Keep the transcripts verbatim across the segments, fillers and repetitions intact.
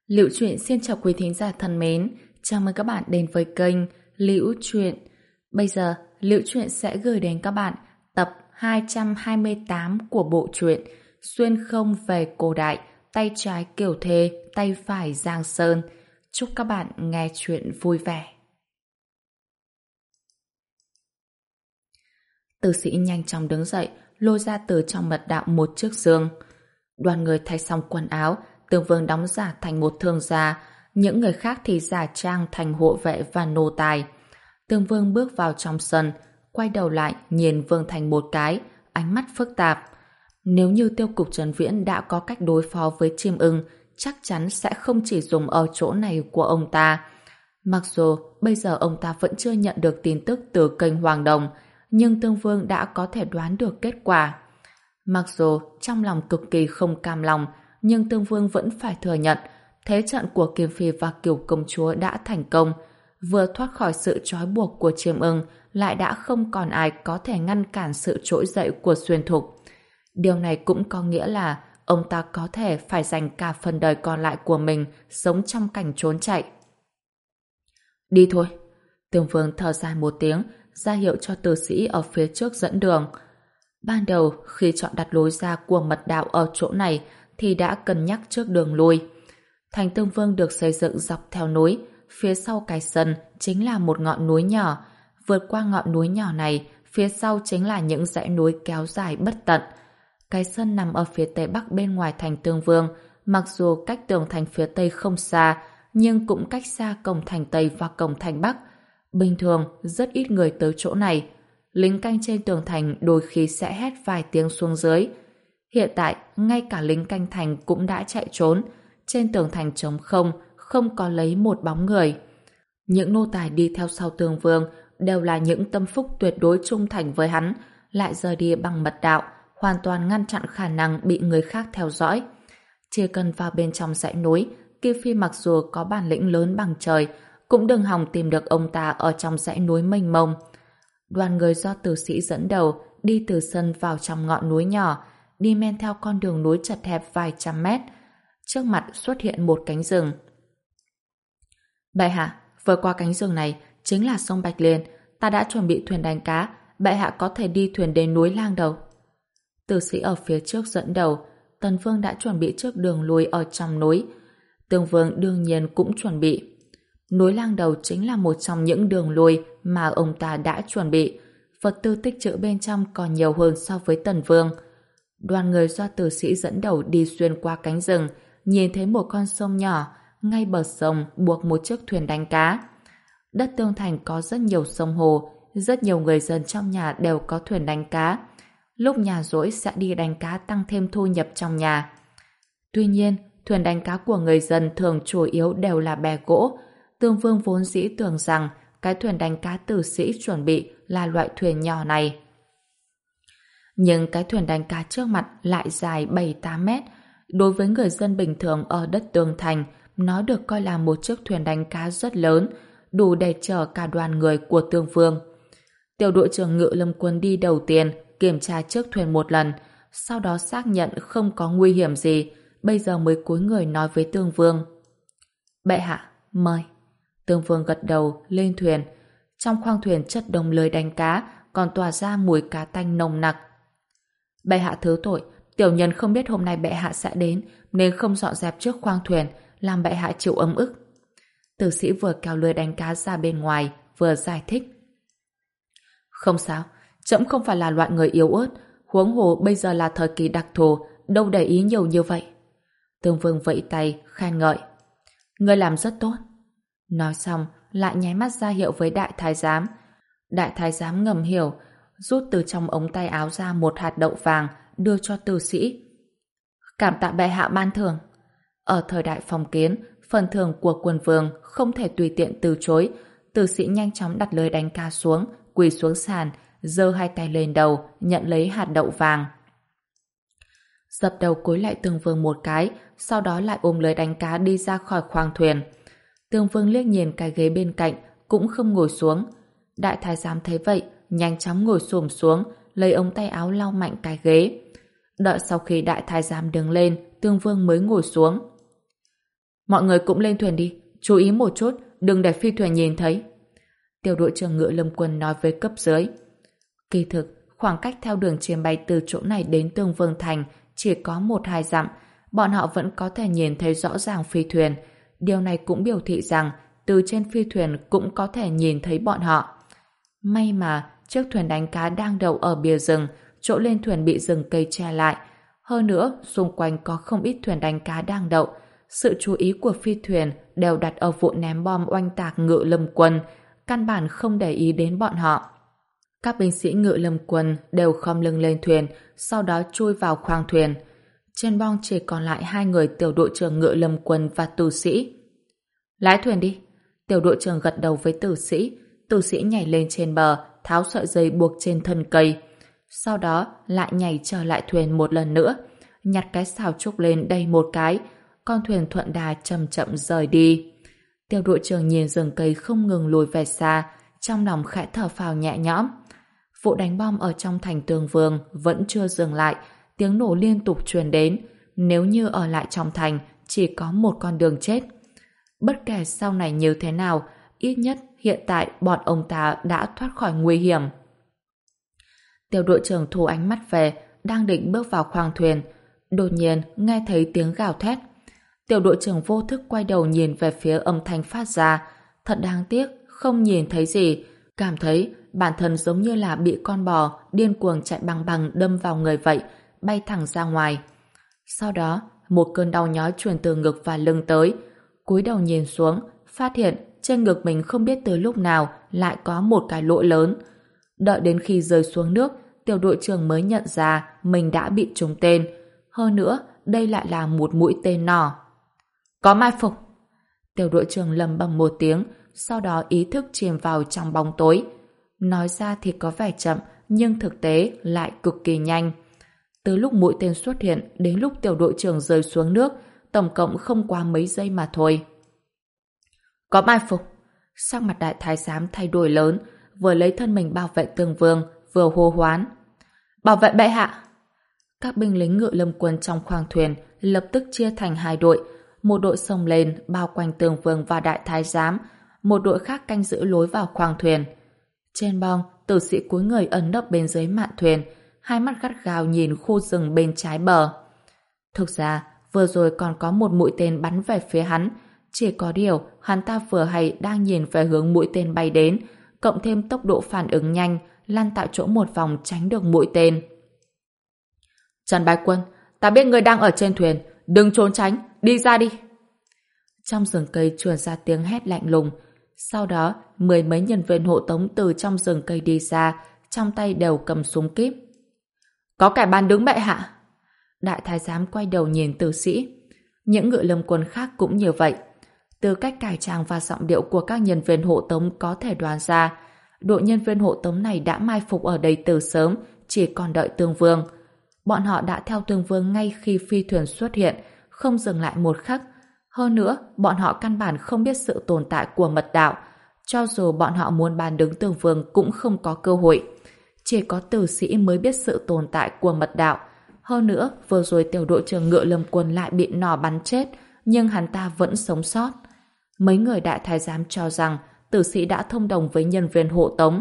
Liễu Chuyện xin chào quý thính giả thân mến, chào mừng các bạn đến với kênh Liễu Chuyện. Bây giờ, Liễu Chuyện sẽ gửi đến các bạn tập hai trăm hai mươi tám của bộ truyện Xuyên không về cổ đại, tay trái Kiều Thê, tay phải Giang Sơn. Chúc các bạn nghe chuyện vui vẻ. Tử sĩ nhanh chóng đứng dậy, lôi ra từ trong mật đạo một chiếc giường. Đoàn người thay xong quần áo, Tương Vương đóng giả thành một thương gia, những người khác thì giả trang thành hộ vệ và nô tài. Tương Vương bước vào trong sân, quay đầu lại nhìn Vương Thành một cái, ánh mắt phức tạp. Nếu như Tiêu cục Trần Viễn đã có cách đối phó với chim ưng, chắc chắn sẽ không chỉ dùng ở chỗ này của ông ta. Mặc dù bây giờ ông ta vẫn chưa nhận được tin tức từ kênh Hoàng Đồng, nhưng Tương Vương đã có thể đoán được kết quả. Mặc dù trong lòng cực kỳ không cam lòng, nhưng Tương Vương vẫn phải thừa nhận thế trận của Kiều Phi và Kiều Công Chúa đã thành công. Vừa thoát khỏi sự trói buộc của chiêm ưng, lại đã không còn ai có thể ngăn cản sự trỗi dậy của Xuyên Thục. Điều này cũng có nghĩa là ông ta có thể phải dành cả phần đời còn lại của mình sống trong cảnh trốn chạy. Đi thôi. Tương Vương thở dài một tiếng, ra hiệu cho tử sĩ ở phía trước dẫn đường. Ban đầu, khi chọn đặt lối ra của mật đạo ở chỗ này, thì đã cân nhắc trước đường lui. Thành Tương Vương được xây dựng dọc theo núi, phía sau cái sân chính là một ngọn núi nhỏ. Vượt qua ngọn núi nhỏ này, phía sau chính là những dãy núi kéo dài bất tận. Cái sân nằm ở phía tây bắc bên ngoài thành Tương Vương, mặc dù cách tường thành phía tây không xa, nhưng cũng cách xa cổng thành Tây và cổng thành Bắc. Bình thường, rất ít người tới chỗ này. Lính canh trên tường thành đôi khi sẽ hét vài tiếng xuống dưới. Hiện tại, ngay cả lính canh thành cũng đã chạy trốn. Trên tường thành trống không, không có lấy một bóng người. Những nô tài đi theo sau Tương Vương đều là những tâm phúc tuyệt đối trung thành với hắn, lại rời đi bằng mật đạo, hoàn toàn ngăn chặn khả năng bị người khác theo dõi. Chỉ cần vào bên trong dãy núi, Kiều Phi mặc dù có bản lĩnh lớn bằng trời, cũng đừng hòng tìm được ông ta ở trong dãy núi mênh mông. Đoàn người do tử sĩ dẫn đầu đi từ sân vào trong ngọn núi nhỏ, đi men theo con đường núi chật hẹp vài trăm mét. Trước mặt xuất hiện một cánh rừng. Bệ hạ, vừa qua cánh rừng này chính là sông Bạch Liên. Ta đã chuẩn bị thuyền đánh cá. Bệ hạ có thể đi thuyền đến núi Lang Đầu. Tử sĩ ở phía trước dẫn đầu. Tần Vương đã chuẩn bị trước đường lui ở trong núi. Tương Vương đương nhiên cũng chuẩn bị. Núi Lang Đầu chính là một trong những đường lui mà ông ta đã chuẩn bị. Vật tư tích trữ bên trong còn nhiều hơn so với Tần Vương. Đoàn người do tử sĩ dẫn đầu đi xuyên qua cánh rừng, nhìn thấy một con sông nhỏ, ngay bờ sông buộc một chiếc thuyền đánh cá. Đất Tương Thành có rất nhiều sông hồ, rất nhiều người dân trong nhà đều có thuyền đánh cá. Lúc nhà rỗi sẽ đi đánh cá tăng thêm thu nhập trong nhà. Tuy nhiên, thuyền đánh cá của người dân thường chủ yếu đều là bè gỗ. Tương Vương vốn dĩ tưởng rằng cái thuyền đánh cá tử sĩ chuẩn bị là loại thuyền nhỏ này. Nhưng cái thuyền đánh cá trước mặt lại dài bảy tám mét. Đối với người dân bình thường ở đất Tương Thành, nó được coi là một chiếc thuyền đánh cá rất lớn, đủ để chở cả đoàn người của Tương Vương. Tiểu đội trưởng Ngự Lâm Quân đi đầu tiên, kiểm tra chiếc thuyền một lần, sau đó xác nhận không có nguy hiểm gì, bây giờ mới cúi người nói với Tương Vương. Bệ hạ, mời. Tương Vương gật đầu, lên thuyền. Trong khoang thuyền chất đông lưới đánh cá, còn tỏa ra mùi cá tanh nồng nặc. Bệ hạ thứ tội, tiểu nhân không biết hôm nay bệ hạ sẽ đến, nên không dọn dẹp trước khoang thuyền, làm bệ hạ chịu ấm ức. Tử sĩ vừa kéo lưới đánh cá ra bên ngoài, vừa giải thích. Không sao, trẫm không phải là loại người yếu ớt, huống hồ bây giờ là thời kỳ đặc thù, đâu để ý nhiều như vậy. Tương Vương vẫy tay, khen ngợi. Ngươi làm rất tốt. Nói xong, lại nháy mắt ra hiệu với đại thái giám. Đại thái giám ngầm hiểu, rút từ trong ống tay áo ra một hạt đậu vàng, đưa cho tử sĩ. Cảm tạ bệ hạ ban thưởng. Ở thời đại phong kiến, phần thưởng của quân vương không thể tùy tiện từ chối. Tử sĩ nhanh chóng đặt lưới đánh cá xuống, quỳ xuống sàn, giơ hai tay lên đầu, nhận lấy hạt đậu vàng. Dập đầu cúi lại Tương Vương một cái, sau đó lại ôm lưới đánh cá đi ra khỏi khoang thuyền. Tương Vương liếc nhìn cái ghế bên cạnh, cũng không ngồi xuống. Đại thái giám thấy vậy, nhanh chóng ngồi xổm xuống, lấy ống tay áo lau mạnh cái ghế. Đợi sau khi đại thái giám đứng lên, Tương Vương mới ngồi xuống. Mọi người cũng lên thuyền đi, chú ý một chút, đừng để phi thuyền nhìn thấy. Tiểu đội trưởng Ngự Lâm Quân nói với cấp dưới. Kỳ thực, khoảng cách theo đường chim bay từ chỗ này đến Tương Vương Thành chỉ có một hai dặm, bọn họ vẫn có thể nhìn thấy rõ ràng phi thuyền. Điều này cũng biểu thị rằng từ trên phi thuyền cũng có thể nhìn thấy bọn họ. May mà chiếc thuyền đánh cá đang đậu ở bìa rừng, chỗ lên thuyền bị rừng cây che lại. Hơn nữa, xung quanh có không ít thuyền đánh cá đang đậu. Sự chú ý của phi thuyền đều đặt ở vụ ném bom oanh tạc Ngự Lâm Quân, căn bản không để ý đến bọn họ. Các binh sĩ Ngự Lâm Quân đều khom lưng lên thuyền, sau đó chui vào khoang thuyền. Trên bong chỉ còn lại hai người tiểu đội trưởng Ngự Lâm Quân và tử sĩ. Lái thuyền đi. Tiểu đội trưởng gật đầu với tử sĩ. Tử sĩ nhảy lên trên bờ, tháo sợi dây buộc trên thân cây. Sau đó lại nhảy trở lại thuyền một lần nữa, nhặt cái xào trúc lên đầy một cái. Con thuyền thuận đà chậm chậm rời đi. Tiểu đội trưởng nhìn rừng cây không ngừng lùi về xa, trong lòng khẽ thở phào nhẹ nhõm. Vụ đánh bom ở trong thành Tương Vương vẫn chưa dừng lại, tiếng nổ liên tục truyền đến. Nếu như ở lại trong thành, chỉ có một con đường chết. Bất kể sau này như thế nào, ít nhất hiện tại bọn ông ta đã thoát khỏi nguy hiểm. Tiểu đội trưởng thu ánh mắt về, đang định bước vào khoang thuyền. Đột nhiên nghe thấy tiếng gào thét. Tiểu đội trưởng vô thức quay đầu nhìn về phía âm thanh phát ra. Thật đáng tiếc, không nhìn thấy gì. Cảm thấy bản thân giống như là bị con bò điên cuồng chạy bằng bằng đâm vào người vậy, bay thẳng ra ngoài. Sau đó, một cơn đau nhói truyền từ ngực và lưng tới. Cúi đầu nhìn xuống, phát hiện trên ngực mình không biết từ lúc nào lại có một cái lỗ lớn. Đợi đến khi rơi xuống nước, tiểu đội trưởng mới nhận ra mình đã bị trúng tên. Hơn nữa, đây lại là một mũi tên nỏ. Có mai phục. Tiểu đội trưởng lầm bầm một tiếng, sau đó ý thức chìm vào trong bóng tối. Nói ra thì có vẻ chậm, nhưng thực tế lại cực kỳ nhanh. Từ lúc mũi tên xuất hiện đến lúc tiểu đội trưởng rơi xuống nước, tổng cộng không quá mấy giây mà thôi. Có mai phục. Sắc mặt đại thái giám thay đổi lớn, vừa lấy thân mình bảo vệ Tương Vương, vừa hô hoán. Bảo vệ bệ hạ! Các binh lính Ngự Lâm Quân trong khoang thuyền lập tức chia thành hai đội. Một đội xông lên bao quanh Tương Vương và đại thái giám, một đội khác canh giữ lối vào khoang thuyền. Trên bong, tử sĩ cúi người ẩn nấp bên dưới mạn thuyền, hai mắt gắt gao nhìn khu rừng bên trái bờ. Thực ra, vừa rồi còn có một mũi tên bắn về phía hắn, chỉ có điều hắn ta vừa hay đang nhìn về hướng mũi tên bay đến, cộng thêm tốc độ phản ứng nhanh, lăn tại chỗ một vòng tránh được mũi tên. Trần Bái Quân, ta biết người đang ở trên thuyền, đừng trốn tránh, đi ra đi. Trong rừng cây truyền ra tiếng hét lạnh lùng. Sau đó, mười mấy nhân viên hộ tống từ trong rừng cây đi ra, trong tay đều cầm súng kíp. Có kẻ bán đứng bệ hạ. Đại thái giám quay đầu nhìn tử sĩ. Những Ngự Lâm Quân khác cũng như vậy. Từ cách cải trang và giọng điệu của các nhân viên hộ tống có thể đoán ra, đội nhân viên hộ tống này đã mai phục ở đây từ sớm, chỉ còn đợi Tương Vương. Bọn họ đã theo Tương Vương ngay khi phi thuyền xuất hiện, không dừng lại một khắc. Hơn nữa, bọn họ căn bản không biết sự tồn tại của mật đạo. Cho dù bọn họ muốn bàn đứng Tương Vương cũng không có cơ hội. Chỉ có tử sĩ mới biết sự tồn tại của mật đạo. Hơn nữa, vừa rồi tiểu đội trưởng Ngự Lâm Quân lại bị nỏ bắn chết, nhưng hắn ta vẫn sống sót. Mấy người đại thái giám cho rằng tử sĩ đã thông đồng với nhân viên hộ tống.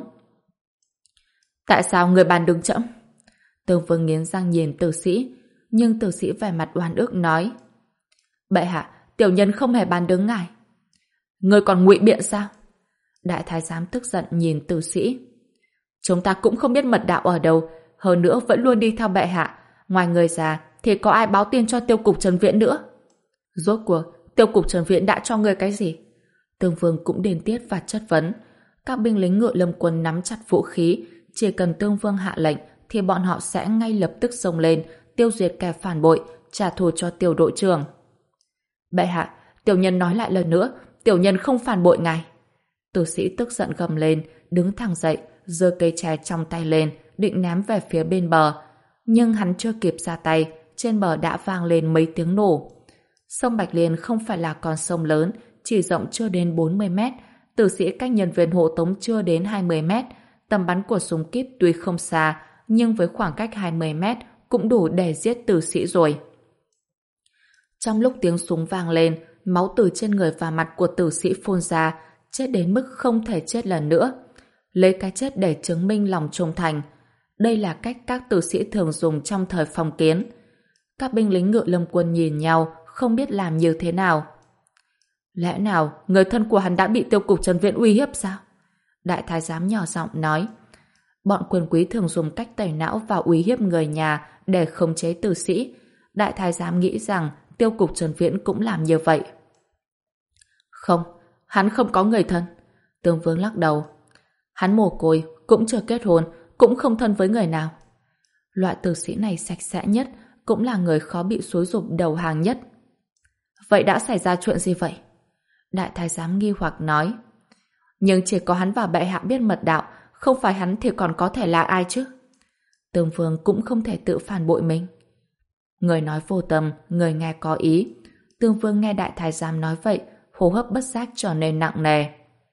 Tại sao người bàn đứng chậm? Tương Vương nghiến răng nhìn tử sĩ, nhưng tử sĩ vẻ mặt oan ức nói: Bệ hạ, tiểu nhân không hề bàn đứng ngài. Người còn ngụy biện sao? Đại thái giám tức giận nhìn tử sĩ. Chúng ta cũng không biết mật đạo ở đâu, hơn nữa vẫn luôn đi theo bệ hạ. Ngoài người già thì có ai báo tin cho tiêu cục Trần Viễn nữa? Rốt cuộc, tiêu cục Trần Viễn đã cho người cái gì? Tương Vương cũng điên tiết và chất vấn. Các binh lính Ngự Lâm Quân nắm chặt vũ khí, chỉ cần Tương Vương hạ lệnh thì bọn họ sẽ ngay lập tức xông lên, tiêu diệt kẻ phản bội, trả thù cho tiểu đội trưởng. Bệ hạ, tiểu nhân nói lại lần nữa, tiểu nhân không phản bội ngài. Tử sĩ tức giận gầm lên, đứng thẳng dậy, giơ cây chè trong tay lên, định ném về phía bên bờ. Nhưng hắn chưa kịp ra tay, trên bờ đã vang lên mấy tiếng nổ. Sông Bạch Liên không phải là con sông lớn, chỉ rộng chưa đến bốn mươi mét, tử sĩ cách nhân viên hộ tống chưa đến hai mươi mét. Tầm bắn của súng kíp tuy không xa, nhưng với khoảng cách hai mươi mét cũng đủ để giết tử sĩ rồi. Trong lúc tiếng súng vang lên, máu từ trên người và mặt của tử sĩ phun ra, chết đến mức không thể chết lần nữa. Lấy cái chết để chứng minh lòng trung thành. Đây là cách các tử sĩ thường dùng trong thời phong kiến. Các binh lính Ngự Lâm quân nhìn nhau, không biết làm như thế nào. Lẽ nào người thân của hắn đã bị Tiêu cục Trần Viễn uy hiếp sao? Đại thái giám nhỏ giọng nói. Bọn quyền quý thường dùng cách tẩy não và uy hiếp người nhà để khống chế tử sĩ. Đại thái giám nghĩ rằng Tiêu cục Trần Viễn cũng làm như vậy. Không, hắn không có người thân. Tương Vương lắc đầu. Hắn mồ côi, cũng chưa kết hôn, cũng không thân với người nào. Loại tử sĩ này sạch sẽ nhất, cũng là người khó bị xúi giục đầu hàng nhất. Vậy đã xảy ra chuyện gì vậy? Đại thái giám nghi hoặc nói. Nhưng chỉ có hắn và bệ hạ biết mật đạo, không phải hắn thì còn có thể là ai chứ? Tương Vương cũng không thể tự phản bội mình. Người nói vô tâm, người nghe có ý. Tương Vương nghe đại thái giám nói vậy, hô hấp bất giác trở nên nặng nề.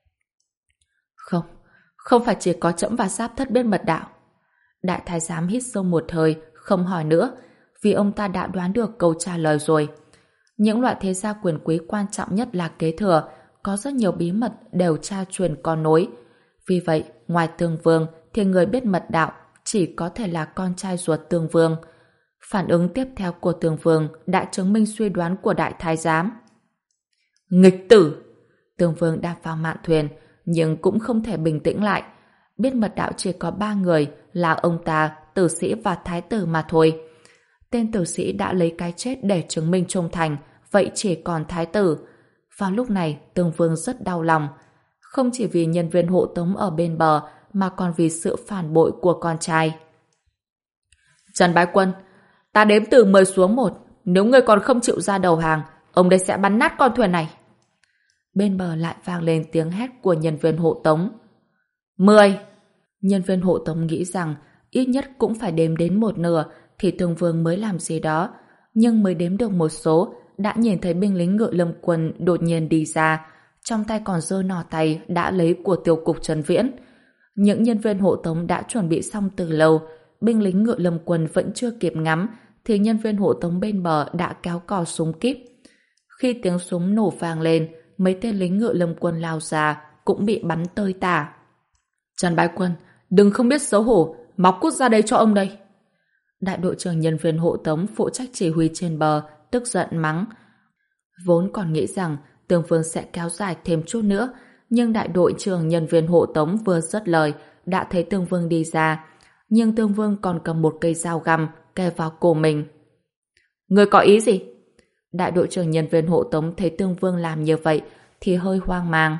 Không, không phải chỉ có trẫm và Giáp Thất biết mật đạo. Đại thái giám hít sâu một hơi, không hỏi nữa, vì ông ta đã đoán được câu trả lời rồi. Những loại thế gia quyền quý quan trọng nhất là kế thừa, có rất nhiều bí mật đều cha truyền con nối. Vì vậy, ngoài Tương Vương thì người biết mật đạo chỉ có thể là con trai ruột Tương Vương. Phản ứng tiếp theo của Tương Vương đã chứng minh suy đoán của đại thái giám. Nghịch tử! Tương Vương đạp vào mạn thuyền, nhưng cũng không thể bình tĩnh lại. Biết mật đạo chỉ có ba người là ông ta, tử sĩ và thái tử mà thôi. Tên tử sĩ đã lấy cái chết để chứng minh trung thành, vậy chỉ còn thái tử. Vào lúc này, Tương Vương rất đau lòng. Không chỉ vì nhân viên hộ tống ở bên bờ, mà còn vì sự phản bội của con trai. Trần Bái Quân, ta đếm từ mười xuống một. Nếu ngươi còn không chịu ra đầu hàng, ông đây sẽ bắn nát con thuyền này. Bên bờ lại vang lên tiếng hét của nhân viên hộ tống. Mười! Nhân viên hộ tống nghĩ rằng ít nhất cũng phải đếm đến một nửa thì Tương Vương mới làm gì đó. Nhưng mới đếm được một số, đã nhìn thấy binh lính Ngự Lâm quân đột nhiên đi ra, trong tay còn giơ nỏ tay đã lấy của Tiêu cục Trần Viễn. Những nhân viên hộ tống đã chuẩn bị xong từ lâu, binh lính Ngự Lâm quân vẫn chưa kịp ngắm, thì nhân viên hộ tống bên bờ đã kéo cò súng kíp. Khi tiếng súng nổ vang lên, mấy tên lính Ngự Lâm quân lao ra, cũng bị bắn tơi tả. Trần Bái Quân, đừng không biết xấu hổ, móc cút ra đây cho ông đây. Đại đội trưởng nhân viên hộ tống phụ trách chỉ huy trên bờ, tức giận mắng. Vốn còn nghĩ rằng Tương Vương sẽ kéo dài thêm chút nữa, nhưng đại đội trưởng nhân viên hộ tống vừa dứt lời, đã thấy Tương Vương đi ra. Nhưng Tương Vương còn cầm một cây dao găm kề vào cổ mình. Người có ý gì? Đại đội trưởng nhân viên hộ tống thấy Tương Vương làm như vậy thì hơi hoang mang.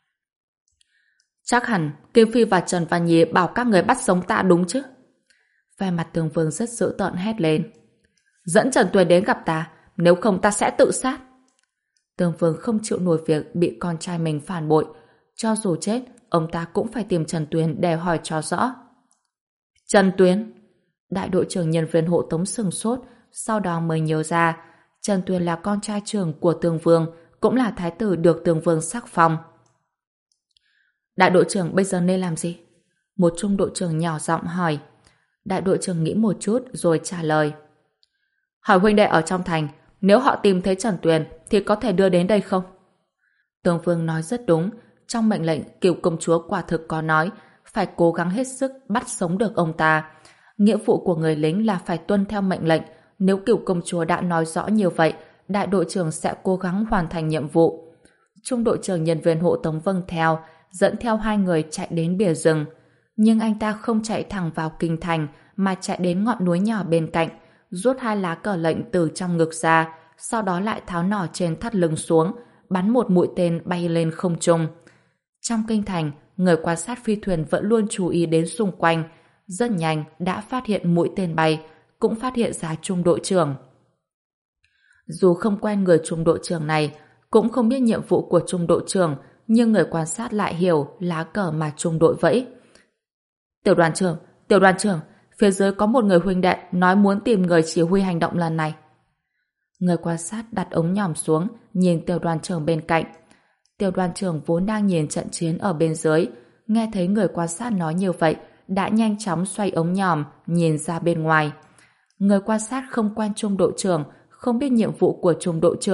Chắc hẳn Kim Phi và Trần Văn Nhi bảo các người bắt sống ta đúng chứ? Vẻ mặt Tương Vương rất dữ tợn hét lên. Dẫn Trần Tuyền đến gặp ta, nếu không ta sẽ tự sát. Tương Vương không chịu nổi việc bị con trai mình phản bội. Cho dù chết, ông ta cũng phải tìm Trần Tuyền để hỏi cho rõ. Trần Tuyền? Đại đội trưởng nhân viên hộ tống sừng sốt, sau đó mới nhớ ra Trần Tuyền là con trai trưởng của Tương Vương, cũng là thái tử được Tương Vương sắc phong. Đại đội trưởng bây giờ nên làm gì? Một trung đội trưởng nhỏ giọng hỏi. Đại đội trưởng nghĩ một chút rồi trả lời. Hỏi huynh đệ ở trong thành, nếu họ tìm thấy Trần Tuyền thì có thể đưa đến đây không? Tương Vương nói rất đúng. Trong mệnh lệnh, Cửu công chúa quả thực có nói phải cố gắng hết sức bắt sống được ông ta. Nghĩa vụ của người lính là phải tuân theo mệnh lệnh. Nếu Cửu công chúa đã nói rõ như vậy, đại đội trưởng sẽ cố gắng hoàn thành nhiệm vụ. Trung đội trưởng nhân viên hộ tống vâng theo, dẫn theo hai người chạy đến bìa rừng. Nhưng anh ta không chạy thẳng vào kinh thành, mà chạy đến ngọn núi nhỏ bên cạnh, rút hai lá cờ lệnh từ trong ngực ra, sau đó lại tháo nỏ trên thắt lưng xuống, bắn một mũi tên bay lên không trung. Trong kinh thành, người quan sát phi thuyền vẫn luôn chú ý đến xung quanh, rất nhanh đã phát hiện mũi tên bay, cũng phát hiện ra trung đội trưởng. Dù không quen người trung đội trưởng này, cũng không biết nhiệm vụ của trung đội trưởng, nhưng người quan sát lại hiểu lá cờ mà trung đội vẫy. Tiểu đoàn trưởng, tiểu đoàn trưởng, phía dưới có một người huynh đệ nói muốn tìm người chỉ huy hành động lần này. Người quan sát đặt ống nhòm xuống, nhìn tiểu đoàn trưởng bên cạnh. Tiểu đoàn trưởng vốn đang nhìn trận chiến ở bên dưới, nghe thấy người quan sát nói như vậy, đã nhanh chóng xoay ống nhòm, nhìn ra bên ngoài. Người quan sát không quen trung đội trưởng, không biết nhiệm vụ của trung đội trưởng,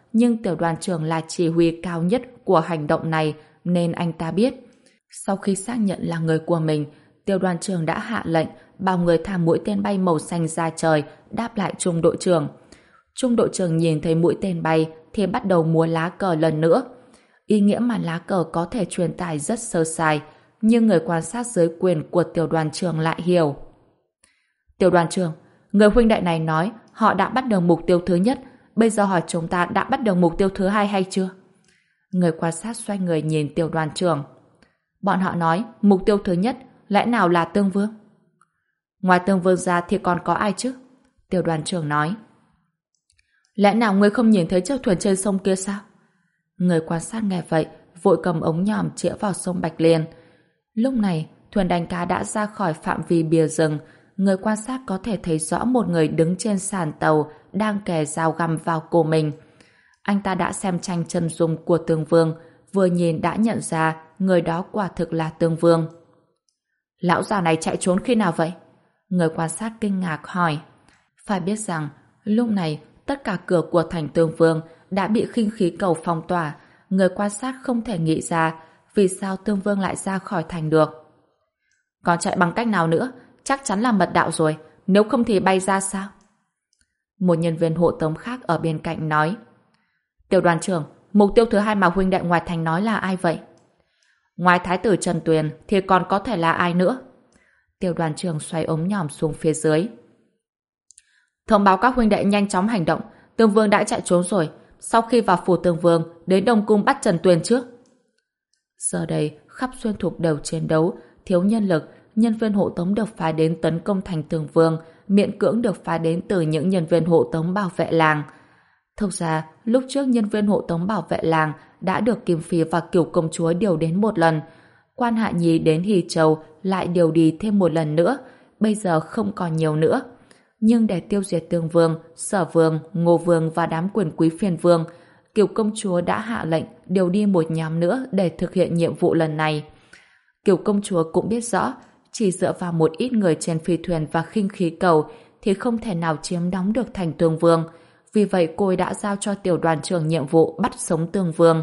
nhưng tiểu đoàn trưởng là chỉ huy cao nhất của hành động này nên anh ta biết. Sau khi xác nhận là người của mình, tiểu đoàn trưởng đã hạ lệnh bảo người thả mũi tên bay màu xanh ra trời đáp lại trung đội trưởng. Trung đội trưởng nhìn thấy mũi tên bay thì bắt đầu múa lá cờ lần nữa. Ý nghĩa mà lá cờ có thể truyền tải rất sơ sài, nhưng người quan sát dưới quyền của tiểu đoàn trưởng lại hiểu. Tiểu đoàn trưởng, người huynh đệ này nói họ đã bắt được mục tiêu thứ nhất, bây giờ hỏi chúng ta đã bắt được mục tiêu thứ hai hay chưa? Người quan sát xoay người nhìn tiểu đoàn trưởng. Bọn họ nói mục tiêu thứ nhất lẽ nào là Tương Vương? Ngoài Tương Vương ra thì còn có ai chứ? Tiểu đoàn trưởng nói. Lẽ nào ngươi không nhìn thấy chiếc thuyền trên sông kia sao? Người quan sát nghe vậy, vội cầm ống nhòm chĩa vào sông Bạch Liên. Lúc này, thuyền đánh cá đã ra khỏi phạm vi bìa rừng. Người quan sát có thể thấy rõ một người đứng trên sàn tàu đang kề dao găm vào cổ mình. Anh ta đã xem tranh chân dung của Tương Vương, vừa nhìn đã nhận ra người đó quả thực là Tương Vương. Lão già này chạy trốn khi nào vậy? Người quan sát kinh ngạc hỏi. Phải biết rằng, lúc này tất cả cửa của thành Tương Vương đã bị khinh khí cầu phong tỏa. Người quan sát không thể nghĩ ra vì sao Tương Vương lại ra khỏi thành được. Còn chạy bằng cách nào nữa? Chắc chắn là mật đạo rồi, nếu không thì bay ra sao? Một nhân viên hộ tống khác ở bên cạnh nói. Tiểu đoàn trưởng, mục tiêu thứ hai mà huynh đệ ngoài thành nói là ai vậy? Ngoài Thái tử Trần Tuyền thì còn có thể là ai nữa? Tiểu đoàn trưởng xoay ống nhòm xuống phía dưới. Thông báo các huynh đệ nhanh chóng hành động. Tương Vương đã chạy trốn rồi. Sau khi vào phủ Tương Vương, đến Đông Cung bắt Trần Tuyền trước. Giờ đây, khắp xuyên thục đều chiến đấu, thiếu nhân lực, nhân viên hộ tống được phái đến tấn công thành Tương Vương, miễn cưỡng được phái đến từ những nhân viên hộ tống bảo vệ làng. Thực ra, lúc trước nhân viên hộ tống bảo vệ làng đã được Kim Phi và Cửu công chúa điều đến một lần. Quan Hạ Nhi đến Hy Châu lại điều đi thêm một lần nữa, bây giờ không còn nhiều nữa. Nhưng để tiêu diệt Tương Vương, Sở Vương, Ngô Vương và đám quyền quý phiền vương, Cửu công chúa đã hạ lệnh điều đi một nhóm nữa để thực hiện nhiệm vụ lần này. Cửu công chúa cũng biết rõ, chỉ dựa vào một ít người trên phi thuyền và khinh khí cầu thì không thể nào chiếm đóng được thành Tương Vương. Vì vậy cô ấy đã giao cho tiểu đoàn trưởng nhiệm vụ bắt sống Tương Vương.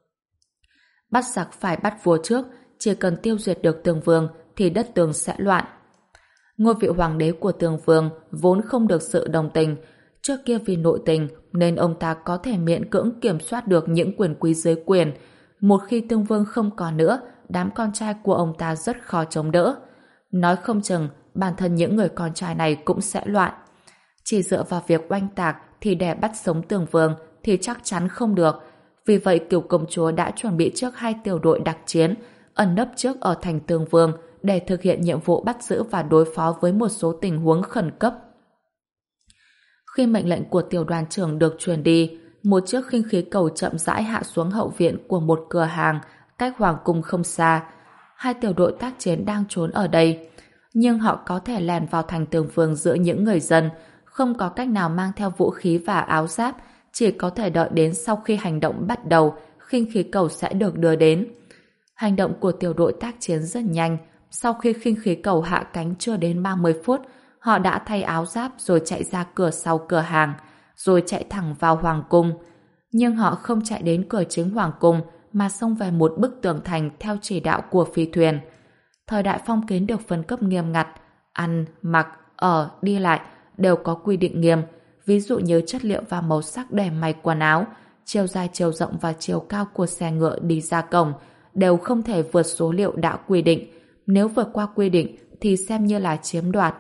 Bắt giặc phải bắt vua trước, chỉ cần tiêu diệt được Tương Vương thì đất Tương sẽ loạn. Ngôi vị hoàng đế của Tương Vương vốn không được sự đồng tình. Trước kia vì nội tình nên ông ta có thể miễn cưỡng kiểm soát được những quyền quý dưới quyền. Một khi Tương Vương không còn nữa, đám con trai của ông ta rất khó chống đỡ. Nói không chừng, bản thân những người con trai này cũng sẽ loạn. Chỉ dựa vào việc oanh tạc thì để bắt sống Tương Vương thì chắc chắn không được. Vì vậy Cửu công chúa đã chuẩn bị trước hai tiểu đội đặc chiến, ẩn nấp trước ở thành Tương Vương để thực hiện nhiệm vụ bắt giữ và đối phó với một số tình huống khẩn cấp. Khi mệnh lệnh của tiểu đoàn trưởng được truyền đi, một chiếc khinh khí cầu chậm rãi hạ xuống hậu viện của một cửa hàng cách hoàng cung không xa. Hai tiểu đội tác chiến đang trốn ở đây, nhưng họ có thể lèn vào thành Tương Vương giữa những người dân, không có cách nào mang theo vũ khí và áo giáp, chỉ có thể đợi đến sau khi hành động bắt đầu, khinh khí cầu sẽ được đưa đến. Hành động của tiểu đội tác chiến rất nhanh. Sau khi khinh khí cầu hạ cánh chưa đến ba mươi phút, họ đã thay áo giáp rồi chạy ra cửa sau cửa hàng, rồi chạy thẳng vào hoàng cung. Nhưng họ không chạy đến cửa chính hoàng cung, mà xông về một bức tường thành theo chỉ đạo của phi thuyền. Thời đại phong kiến được phân cấp nghiêm ngặt, ăn, mặc, ở, đi lại đều có quy định nghiêm, ví dụ như chất liệu và màu sắc để may quần áo, chiều dài, chiều rộng và chiều cao của xe ngựa đi ra cổng đều không thể vượt số liệu đã quy định. Nếu vượt qua quy định thì xem như là chiếm đoạt.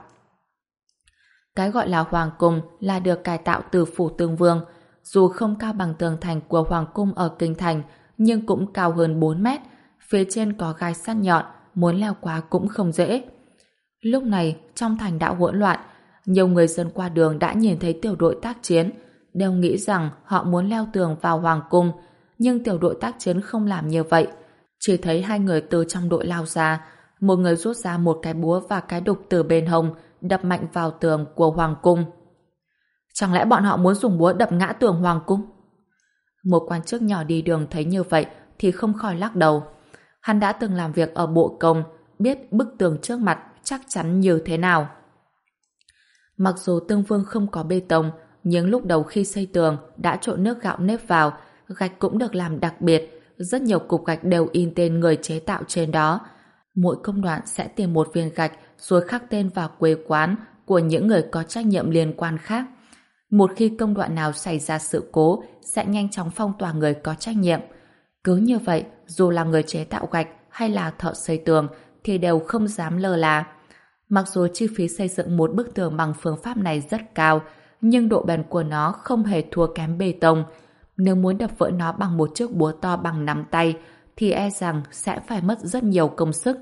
Cái gọi là hoàng cung là được cải tạo từ phủ Tương Vương, dù không cao bằng tường thành của hoàng cung ở kinh thành, nhưng cũng cao hơn bốn mét, phía trên có gai sắt nhọn, muốn leo qua cũng không dễ. Lúc này, trong thành đã hỗn loạn, nhiều người dân qua đường đã nhìn thấy tiểu đội tác chiến, đều nghĩ rằng họ muốn leo tường vào hoàng cung, nhưng tiểu đội tác chiến không làm như vậy. Chỉ thấy hai người từ trong đội lao ra, một người rút ra một cái búa và cái đục từ bên hông, đập mạnh vào tường của hoàng cung. Chẳng lẽ bọn họ muốn dùng búa đập ngã tường hoàng cung? Một quan chức nhỏ đi đường thấy như vậy thì không khỏi lắc đầu. Hắn đã từng làm việc ở bộ công, biết bức tường trước mặt chắc chắn như thế nào. Mặc dù Tương Vương không có bê tông, nhưng lúc đầu khi xây tường đã trộn nước gạo nếp vào, gạch cũng được làm đặc biệt, rất nhiều cục gạch đều in tên người chế tạo trên đó. Mỗi công đoạn sẽ tìm một viên gạch rồi khắc tên vào quê quán của những người có trách nhiệm liên quan khác. Một khi công đoạn nào xảy ra sự cố, sẽ nhanh chóng phong tỏa người có trách nhiệm. Cứ như vậy, dù là người chế tạo gạch hay là thợ xây tường thì đều không dám lơ là. Mặc dù chi phí xây dựng một bức tường bằng phương pháp này rất cao, nhưng độ bền của nó không hề thua kém bê tông. Nếu muốn đập vỡ nó bằng một chiếc búa to bằng nắm tay, thì e rằng sẽ phải mất rất nhiều công sức.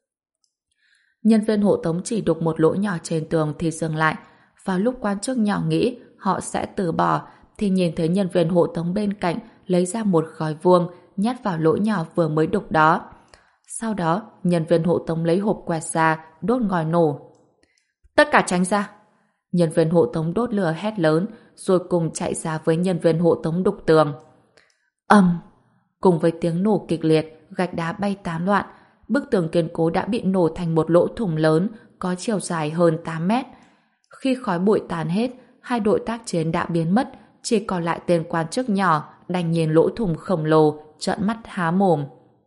Nhân viên hộ tống chỉ đục một lỗ nhỏ trên tường thì dừng lại. Vào lúc quan chức nhỏ nghĩ họ sẽ từ bỏ, thì nhìn thấy nhân viên hộ tống bên cạnh lấy ra một gói vuông, nhét vào lỗ nhỏ vừa mới đục đó. Sau đó, nhân viên hộ tống lấy hộp quẹt ra, đốt ngòi nổ. Tất cả tránh ra! Nhân viên hộ tống đốt lửa hét lớn, rồi cùng chạy ra với nhân viên hộ tống đục tường. Ầm! Cùng với tiếng nổ kịch liệt, gạch đá bay tán loạn, bức tường kiên cố đã bị nổ thành một lỗ thủng lớn, có chiều dài hơn tám mét. Khi khói bụi tàn hết, hai đội tác chiến đã biến mất, chỉ còn lại tên quan chức nhỏ đành nhìn lỗ thủng khổng lồ, trợn mắt há mồm.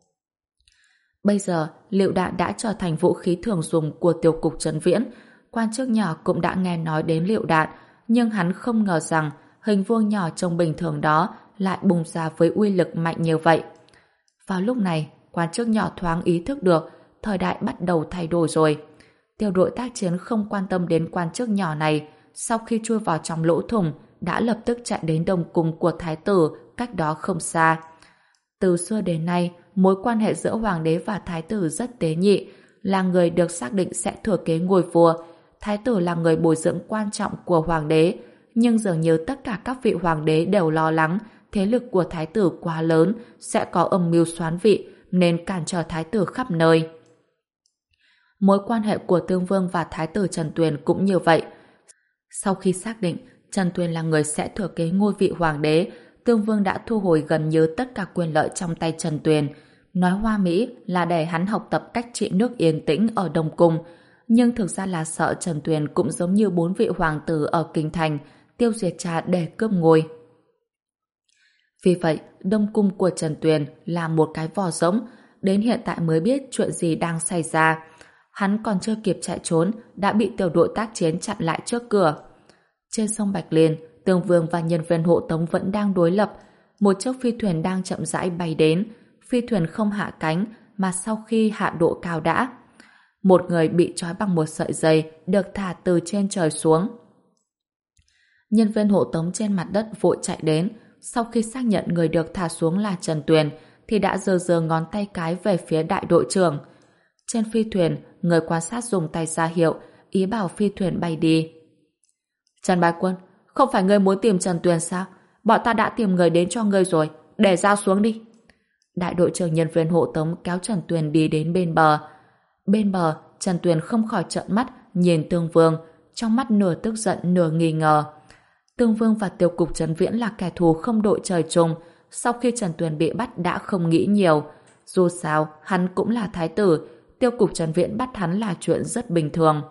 Bây giờ, lựu đạn đã trở thành vũ khí thường dùng của tiêu cục Trấn Viễn. Quan chức nhỏ cũng đã nghe nói đến lựu đạn, nhưng hắn không ngờ rằng hình vuông nhỏ trông bình thường đó lại bùng ra với uy lực mạnh như vậy. Vào lúc này, quan chức nhỏ thoáng ý thức được thời đại bắt đầu thay đổi rồi. Tiểu đội tác chiến không quan tâm đến quan chức nhỏ này, sau khi chui vào trong lỗ thủng đã lập tức chạy đến đông cung của thái tử cách đó không xa. Từ xưa đến nay, mối quan hệ giữa hoàng đế và thái tử rất tế nhị, là người được xác định sẽ thừa kế ngôi vua. Thái tử là người bồi dưỡng quan trọng của hoàng đế, nhưng dường như tất cả các vị hoàng đế đều lo lắng thế lực của thái tử quá lớn sẽ có âm mưu soán vị nên cản trở thái tử khắp nơi. Mối quan hệ của Tương Vương và thái tử Trần Tuyền cũng như vậy. Sau khi xác định Trần Tuyền là người sẽ thừa kế ngôi vị hoàng đế, Tương Vương đã thu hồi gần như tất cả quyền lợi trong tay Trần Tuyền. Nói hoa mỹ là để hắn học tập cách trị nước yên tĩnh ở Đông Cung, nhưng thực ra là sợ Trần Tuyền cũng giống như bốn vị hoàng tử ở Kinh Thành, tiêu diệt cha để cướp ngôi. Vì vậy, Đông Cung của Trần Tuyền là một cái vò rỗng, đến hiện tại mới biết chuyện gì đang xảy ra. Hắn còn chưa kịp chạy trốn, đã bị tiểu đội tác chiến chặn lại trước cửa. Trên sông Bạch Liên, Tương Vương và nhân viên hộ tống vẫn đang đối lập. Một chiếc phi thuyền đang chậm rãi bay đến. Phi thuyền không hạ cánh, mà sau khi hạ độ cao đã. Một người bị trói bằng một sợi dây được thả từ trên trời xuống. Nhân viên hộ tống trên mặt đất vội chạy đến. Sau khi xác nhận người được thả xuống là Trần Tuyền, thì đã giơ giơ ngón tay cái về phía đại đội trưởng. Trên phi thuyền, người quan sát dùng tay ra hiệu, ý bảo phi thuyền bay đi. Trần Bái Quân, không phải ngươi muốn tìm Trần Tuyền sao? Bọn ta đã tìm người đến cho ngươi rồi, để giao xuống đi. Đại đội trưởng nhân viên hộ tống kéo Trần Tuyền đi đến bên bờ. Bên bờ, Trần Tuyền không khỏi trợn mắt nhìn Tương Vương, trong mắt nửa tức giận nửa nghi ngờ. Tương Vương và tiêu cục Trấn Viễn là kẻ thù không đội trời chung. Sau khi Trần Tuyền bị bắt đã không nghĩ nhiều. Dù sao, hắn cũng là thái tử, tiêu cục Trấn Viễn bắt hắn là chuyện rất bình thường.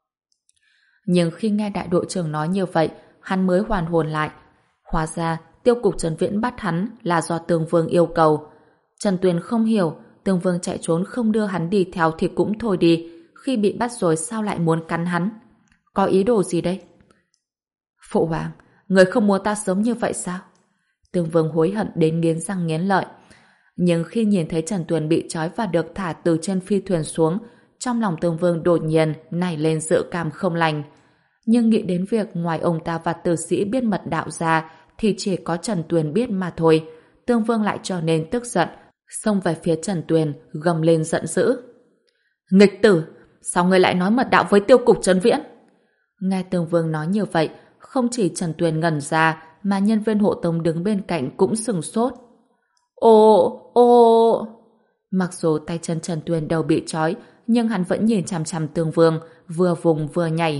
Nhưng khi nghe đại đội trưởng nói như vậy, hắn mới hoàn hồn lại. Hóa ra, tiêu cục Trấn Viễn bắt hắn là do Tương Vương yêu cầu. Trần Tuyền không hiểu, Tương Vương chạy trốn không đưa hắn đi theo thì cũng thôi đi, khi bị bắt rồi sao lại muốn cắn hắn? Có ý đồ gì đây? Phụ hoàng, người không muốn ta sớm như vậy sao? Tương Vương hối hận đến nghiến răng nghiến lợi. Nhưng khi nhìn thấy Trần Tuyền bị trói và được thả từ trên phi thuyền xuống, trong lòng Tương Vương đột nhiên nảy lên dự cảm không lành. Nhưng nghĩ đến việc ngoài ông ta và tử sĩ biết mật đạo ra thì chỉ có Trần Tuyền biết mà thôi, Tương Vương lại trở nên tức giận, xông về phía Trần Tuyền gầm lên giận dữ. Nghịch tử, sao ngươi lại nói mật đạo với tiêu cục Trấn Viễn? Nghe Tương Vương nói như vậy, không chỉ Trần Tuyền ngẩn ra mà nhân viên hộ tống đứng bên cạnh cũng sừng sốt. Ô, ô... Mặc dù tay chân Trần Tuyền đều bị trói, nhưng hắn vẫn nhìn chằm chằm Tương Vương, vừa vùng vừa nhảy.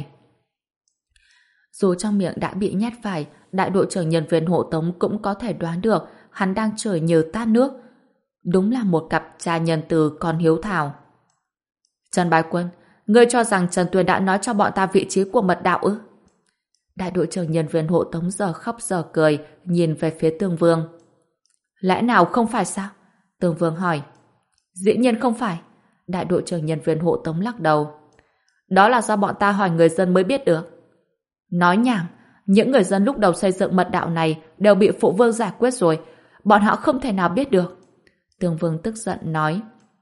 Dù trong miệng đã bị nhét phải, đại đội trưởng nhân viên hộ tống cũng có thể đoán được hắn đang chửi như tát nước. Đúng là một cặp cha nhân từ con hiếu thảo. Trần Bái Quân, ngươi cho rằng Trần Tuyền đã nói cho bọn ta vị trí của mật đạo ư? Đại đội trưởng nhân viên hộ tống giờ khóc giờ cười, nhìn về phía Tương Vương. Lẽ nào không phải sao? Tương Vương hỏi. Dĩ nhiên không phải. Đại đội trưởng nhân viên hộ tống lắc đầu. Đó là do bọn ta hỏi người dân mới biết được. Nói nhảm, những người dân lúc đầu xây dựng mật đạo này đều bị phụ vương giải quyết rồi. Bọn họ không thể nào biết được. Tương Vương tức giận nói.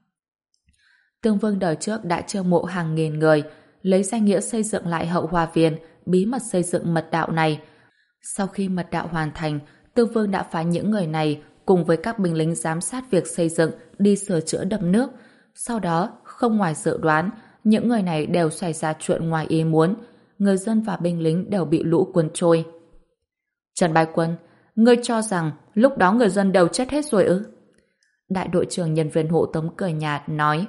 Tương Vương đời trước đã chiêu mộ hàng nghìn người, lấy danh nghĩa xây dựng lại hậu hoa viên, bí mật xây dựng mật đạo này. Sau khi mật đạo hoàn thành, Tương Vương đã phái những người này cùng với các binh lính giám sát việc xây dựng đi sửa chữa đập nước. Sau đó, không ngoài dự đoán, những người này đều xảy ra chuyện ngoài ý muốn. Người dân và binh lính đều bị lũ cuốn trôi. Trần Bái Quân, ngươi cho rằng lúc đó người dân đều chết hết rồi ư? Đại đội trưởng nhân viên hộ tống cười nhạt nói.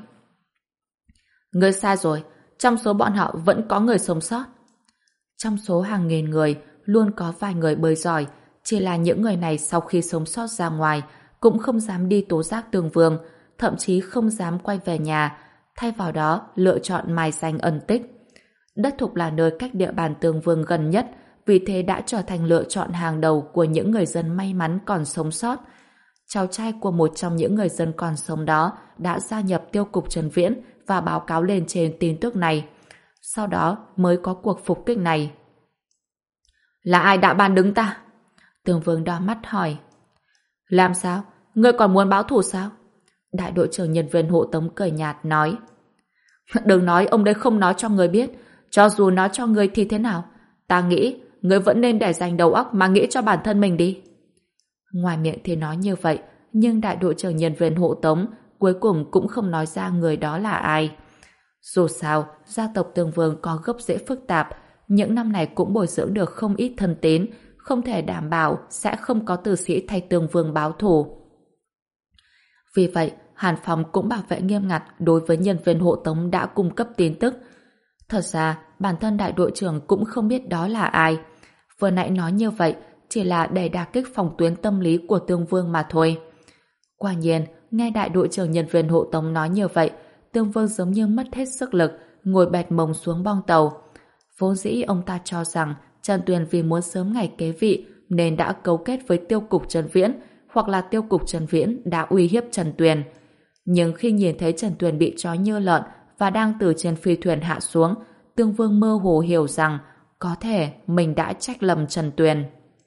Ngươi sai rồi, trong số bọn họ vẫn có người sống sót. Trong số hàng nghìn người, luôn có vài người bơi giỏi, chỉ là những người này sau khi sống sót ra ngoài, cũng không dám đi tố giác Tương Vương, thậm chí không dám quay về nhà, thay vào đó lựa chọn mài danh ẩn tích. Đất Thục là nơi cách địa bàn Tương Vương gần nhất, vì thế đã trở thành lựa chọn hàng đầu của những người dân may mắn còn sống sót. Cháu trai của một trong những người dân còn sống đó đã gia nhập tiêu cục Trần Viễn và báo cáo lên trên tin tức này. Sau đó mới có cuộc phục kích này. Là ai đã ban đứng ta? Tương Vương đỏ mắt hỏi. Làm sao? Ngươi còn muốn báo thù sao? Đại đội trưởng nhân viên hộ tống cười nhạt nói. Đừng nói ông đây không nói cho ngươi biết. Cho dù nói cho ngươi thì thế nào? Ta nghĩ ngươi vẫn nên để dành đầu óc mà nghĩ cho bản thân mình đi. Ngoài miệng thì nói như vậy, nhưng đại đội trưởng nhân viên hộ tống cuối cùng cũng không nói ra người đó là ai. Dù sao, gia tộc Tương Vương có gốc rễ phức tạp, những năm này cũng bồi dưỡng được không ít thân tín, không thể đảm bảo sẽ không có tử sĩ thay Tương Vương báo thù. Vì vậy, Hàn Phong cũng bảo vệ nghiêm ngặt đối với nhân viên hộ tống đã cung cấp tin tức. Thật ra, bản thân đại đội trưởng cũng không biết đó là ai. Vừa nãy nói như vậy chỉ là để đả kích phòng tuyến tâm lý của Tương Vương mà thôi. Quả nhiên, nghe đại đội trưởng nhân viên hộ tống nói như vậy, Tương Vương giống như mất hết sức lực, ngồi bệt mông xuống bong tàu. Vốn dĩ ông ta cho rằng Trần Tuyền vì muốn sớm ngày kế vị nên đã cấu kết với tiêu cục Trần Viễn, hoặc là tiêu cục Trần Viễn đã uy hiếp Trần Tuyền. Nhưng khi nhìn thấy Trần Tuyền bị trói như lợn và đang từ trên phi thuyền hạ xuống, Tương Vương mơ hồ hiểu rằng có thể mình đã trách lầm Trần Tuyền.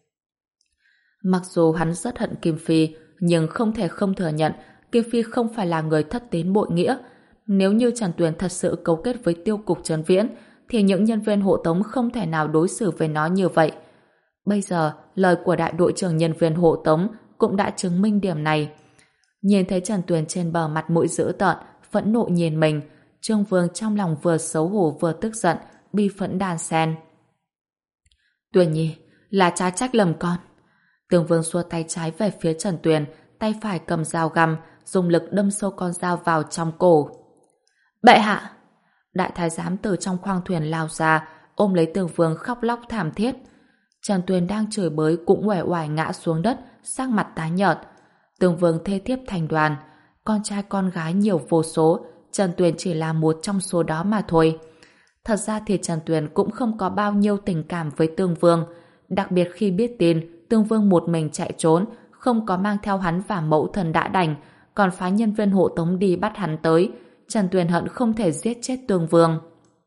Mặc dù hắn rất hận Kim Phi, nhưng không thể không thừa nhận Kim Phi không phải là người thất tín bội nghĩa. Nếu như Trần Tuyền thật sự cấu kết với tiêu cục Trần Viễn, thì những nhân viên hộ tống không thể nào đối xử với nó như vậy. Bây giờ, lời của đại đội trưởng nhân viên hộ tống cũng đã chứng minh điểm này. Nhìn thấy Trần Tuyền trên bờ mặt mũi dữ tợn, phẫn nộ nhìn mình, Trương Vương trong lòng vừa xấu hổ vừa tức giận, bi phẫn đan xen. Tuyền Nhi, là cha trách lầm con. Tương Vương xua tay trái về phía Trần Tuyền, tay phải cầm dao găm, dùng lực đâm sâu con dao vào trong cổ. Bệ hạ! Đại thái giám từ trong khoang thuyền lao ra, ôm lấy Tương Vương khóc lóc thảm thiết. Trần Tuyền đang chửi bới cũng uể oải ngã xuống đất, sắc mặt tái nhợt. Tương Vương thê thiếp thành đoàn, con trai con gái nhiều vô số, Trần Tuyền chỉ là một trong số đó mà thôi. Thật ra thì Trần Tuyền cũng không có bao nhiêu tình cảm với Tương Vương, đặc biệt khi biết tin Tương Vương một mình chạy trốn, không có mang theo hắn và mẫu thần đã đành, còn phái nhân viên hộ tống đi bắt hắn tới. Trần Tuyền hận không thể giết chết Tương Vương.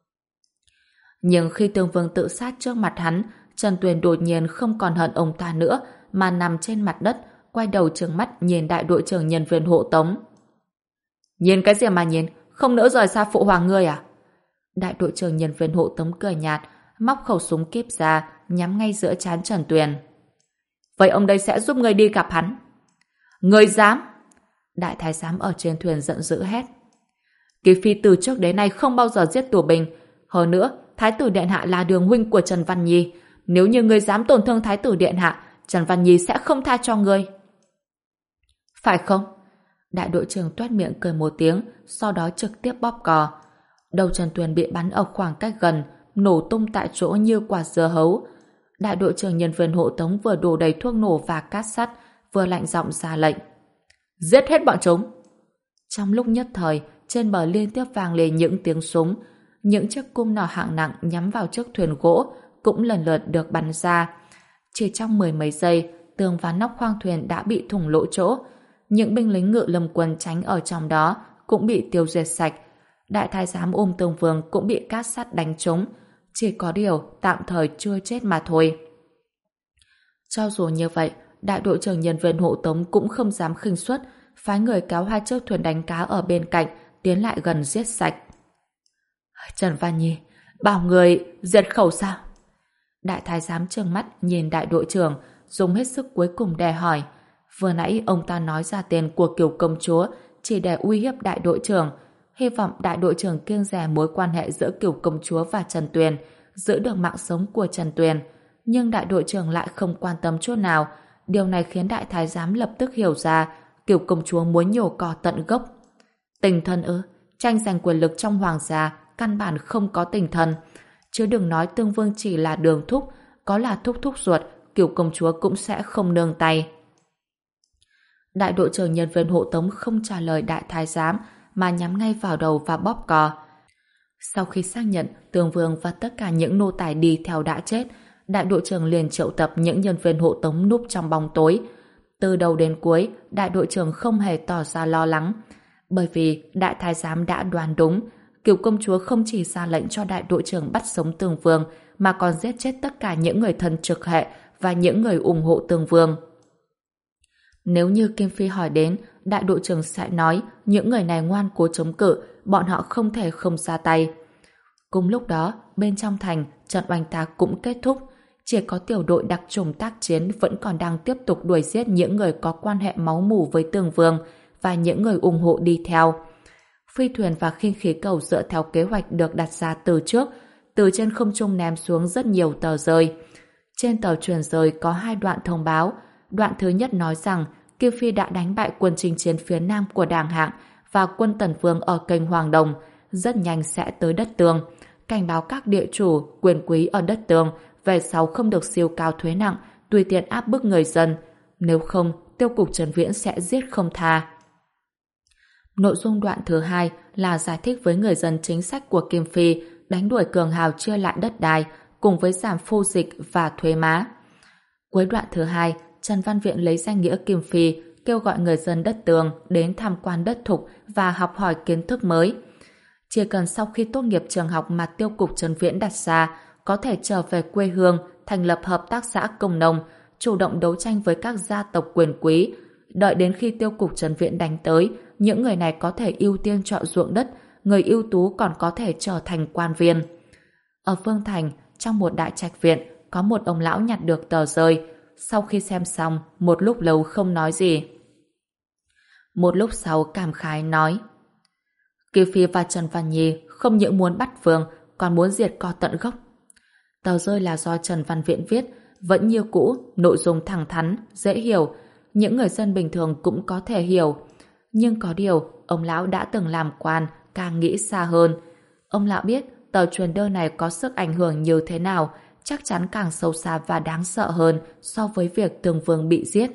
Nhưng khi Tương Vương tự sát trước mặt hắn, Trần Tuyền đột nhiên không còn hận ông ta nữa, mà nằm trên mặt đất, quay đầu trừng mắt nhìn đại đội trưởng nhân viên hộ tống. Nhìn cái gì mà nhìn, không nỡ rời xa phụ hoàng ngươi à? Đại đội trưởng nhân viên hộ tống cười nhạt, móc khẩu súng kíp ra, nhắm ngay giữa trán Trần Tuyền. Vậy ông đây sẽ giúp ngươi đi gặp hắn. Ngươi dám! Đại thái giám ở trên thuyền giận dữ hét. Kỳ Phi từ trước đến nay không bao giờ giết tù binh. Hơn nữa, Thái tử Điện Hạ là đường huynh của Trần Văn Nhi. Nếu như ngươi dám tổn thương Thái tử Điện Hạ, Trần Văn Nhi sẽ không tha cho ngươi. Phải không? Đại đội trưởng toét miệng cười một tiếng, sau đó trực tiếp bóp cò. Đầu Trần Tuyền bị bắn ở khoảng cách gần, nổ tung tại chỗ như quả dưa hấu. Đại đội trưởng nhân viên hộ tống vừa đổ đầy thuốc nổ và cát sắt, vừa lạnh giọng ra lệnh. Giết hết bọn chúng! Trong lúc nhất thời, trên bờ liên tiếp vang lên những tiếng súng. Những chiếc cung nỏ hạng nặng nhắm vào chiếc thuyền gỗ cũng lần lượt được bắn ra. Chỉ trong mười mấy giây, tường và nóc khoang thuyền đã bị thủng lỗ chỗ. Những binh lính Ngự Lâm Quân tránh ở trong đó cũng bị tiêu diệt sạch. Đại thái giám Ung Tương Vương cũng bị cát sắt đánh trúng. Chỉ có điều tạm thời chưa chết mà thôi. Cho dù như vậy, đại đội trưởng nhân viên hộ tống cũng không dám khinh suất, phái người kéo hai chiếc thuyền đánh cá ở bên cạnh tiến lại gần giết sạch. Trần Văn Nhi, bảo người diệt khẩu sao? Đại thái giám trừng mắt nhìn đại đội trưởng, dùng hết sức cuối cùng đè hỏi. Vừa nãy ông ta nói ra tên của Kiều công chúa chỉ để uy hiếp đại đội trưởng, hy vọng đại đội trưởng kiêng dè mối quan hệ giữa Kiều công chúa và Trần Tuyền, giữ được mạng sống của Trần Tuyền. Nhưng đại đội trưởng lại không quan tâm chút nào. Điều này khiến đại thái giám lập tức hiểu ra Kiều công chúa muốn nhổ cỏ tận gốc. Tình thân ư? Tranh giành quyền lực trong hoàng gia căn bản không có tình thân. Chứ đừng nói Tương Vương chỉ là đường thúc, có là thúc thúc ruột, Kiều công chúa cũng sẽ không nương tay. Đại đội trưởng nhân viên hộ tống không trả lời đại thái giám mà nhắm ngay vào đầu và bóp cò. Sau khi xác nhận Tương Vương và tất cả những nô tài đi theo đã chết, đại đội trưởng liền triệu tập những nhân viên hộ tống núp trong bóng tối. Từ đầu đến cuối, đại đội trưởng không hề tỏ ra lo lắng. Bởi vì đại thái giám đã đoán đúng, Kiều công chúa không chỉ ra lệnh cho đại đội trưởng bắt sống Tương Vương, mà còn giết chết tất cả những người thân trực hệ và những người ủng hộ Tương Vương. Nếu như Kim Phi hỏi đến, đại đội trưởng sẽ nói những người này ngoan cố chống cự, bọn họ không thể không ra tay. Cùng lúc đó, bên trong thành, trận oanh tạc cũng kết thúc. Chỉ có tiểu đội đặc chủng tác chiến vẫn còn đang tiếp tục đuổi giết những người có quan hệ máu mủ với Tương Vương và những người ủng hộ đi theo. Phi thuyền và khinh khí cầu dựa theo kế hoạch được đặt ra từ trước, từ trên không trung ném xuống rất nhiều tờ rơi. Trên tờ truyền rơi có hai đoạn thông báo. Đoạn thứ nhất nói rằng Kiêu Phi đã đánh bại quân chinh chiến phía nam của Đàng Hạng và quân Tần Vương ở kênh Hoàng Đồng, rất nhanh sẽ tới đất Tương, cảnh báo các địa chủ, quyền quý ở đất Tương về sau không được siêu cao thuế nặng, tùy tiện áp bức người dân, nếu không tiêu cục Trần Viễn sẽ giết không tha. Nội dung đoạn thứ hai là giải thích với người dân chính sách của Kim Phi đánh đuổi cường hào chia lại đất đai cùng với giảm phu dịch và thuế má. Cuối đoạn thứ hai, Trần Văn Viện lấy danh nghĩa Kim Phi kêu gọi người dân đất Tương đến tham quan đất thục và học hỏi kiến thức mới. Chỉ cần sau khi tốt nghiệp trường học mà tiêu cục Trần Viễn đặt ra, có thể trở về quê hương, thành lập hợp tác xã công nông, chủ động đấu tranh với các gia tộc quyền quý. Đợi đến khi tiêu cục Trần Viễn đánh tới, những người này có thể ưu tiên chọn ruộng đất, người ưu tú còn có thể trở thành quan viên. Ở Phương Thành, trong một đại trạch viện, có một ông lão nhặt được tờ rơi. Sau khi xem xong, một lúc lâu không nói gì. Một lúc sau cảm khái nói: Kiều Phi và Trần Văn Nhi không những muốn bắt Vương, còn muốn diệt co tận gốc. Tờ rơi là do Trần Văn Viện viết, vẫn như cũ, nội dung thẳng thắn, dễ hiểu, những người dân bình thường cũng có thể hiểu. Nhưng có điều, ông lão đã từng làm quan, càng nghĩ xa hơn. Ông lão biết tờ truyền đơn này có sức ảnh hưởng như thế nào, chắc chắn càng sâu xa và đáng sợ hơn so với việc Tương Vương bị giết.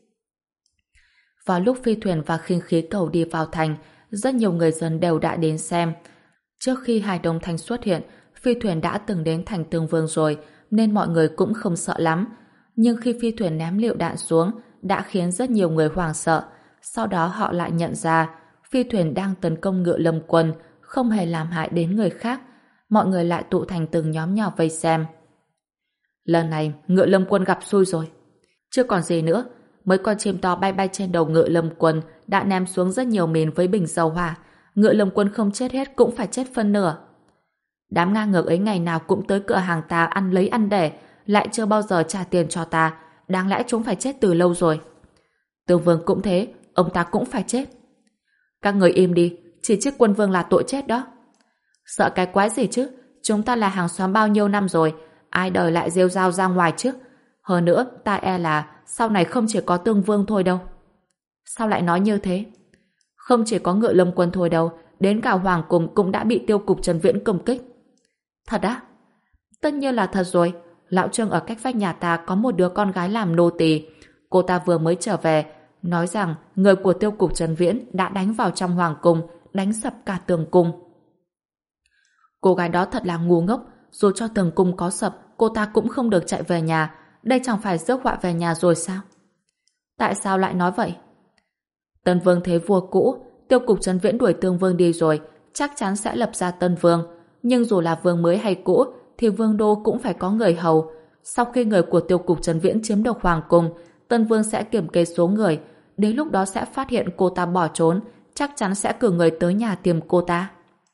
Vào lúc phi thuyền và khinh khí cầu đi vào thành, rất nhiều người dân đều đã đến xem. Trước khi Hải Đông Thành xuất hiện, phi thuyền đã từng đến thành Tương Vương rồi, nên mọi người cũng không sợ lắm. Nhưng khi phi thuyền ném lựu đạn xuống, đã khiến rất nhiều người hoảng sợ. Sau đó họ lại nhận ra, phi thuyền đang tấn công Ngự Lâm Quân, không hề làm hại đến người khác. Mọi người lại tụ thành từng nhóm nhỏ vây xem. Lần này, Ngự Lâm Quân gặp xui rồi. Chưa còn gì nữa, mấy con chim to bay bay trên đầu Ngự Lâm Quân đã ném xuống rất nhiều mìn với bình dầu hỏa. Ngự Lâm Quân không chết hết cũng phải chết phân nửa. Đám ngang ngược ấy ngày nào cũng tới cửa hàng ta ăn lấy ăn để, lại chưa bao giờ trả tiền cho ta. Đáng lẽ chúng phải chết từ lâu rồi. Tương Vương cũng thế, ông ta cũng phải chết. Các người im đi, chỉ trích Quân Vương là tội chết đó. Sợ cái quái gì chứ, chúng ta là hàng xóm bao nhiêu năm rồi, ai đời lại rêu rao ra ngoài chứ. Hơn nữa, ta e là sau này không chỉ có Tương Vương thôi đâu. Sao lại nói như thế? Không chỉ có Ngự Lâm Quân thôi đâu, đến cả Hoàng Cung cũng đã bị tiêu cục Trần Viễn công kích. Thật á? Tất nhiên là thật rồi. Lão Trương ở cách vách nhà ta có một đứa con gái làm nô tỳ. Cô ta vừa mới trở về, nói rằng người của tiêu cục Trần Viễn đã đánh vào trong Hoàng Cung, đánh sập cả tường cung. Cô gái đó thật là ngu ngốc, dù cho tường cung có sập, cô ta cũng không được chạy về nhà. Đây chẳng phải rước họa về nhà rồi sao? Tại sao lại nói vậy? Tân Vương thế vua cũ, Tiêu Cục Trấn Viễn đuổi Tương Vương đi rồi, chắc chắn sẽ lập ra Tân Vương. Nhưng dù là vương mới hay cũ, thì vương đô cũng phải có người hầu. Sau khi người của Tiêu Cục Trấn Viễn chiếm được hoàng cung, Tân Vương sẽ kiểm kê số người. Đến lúc đó sẽ phát hiện cô ta bỏ trốn, chắc chắn sẽ cử người tới nhà tìm cô ta.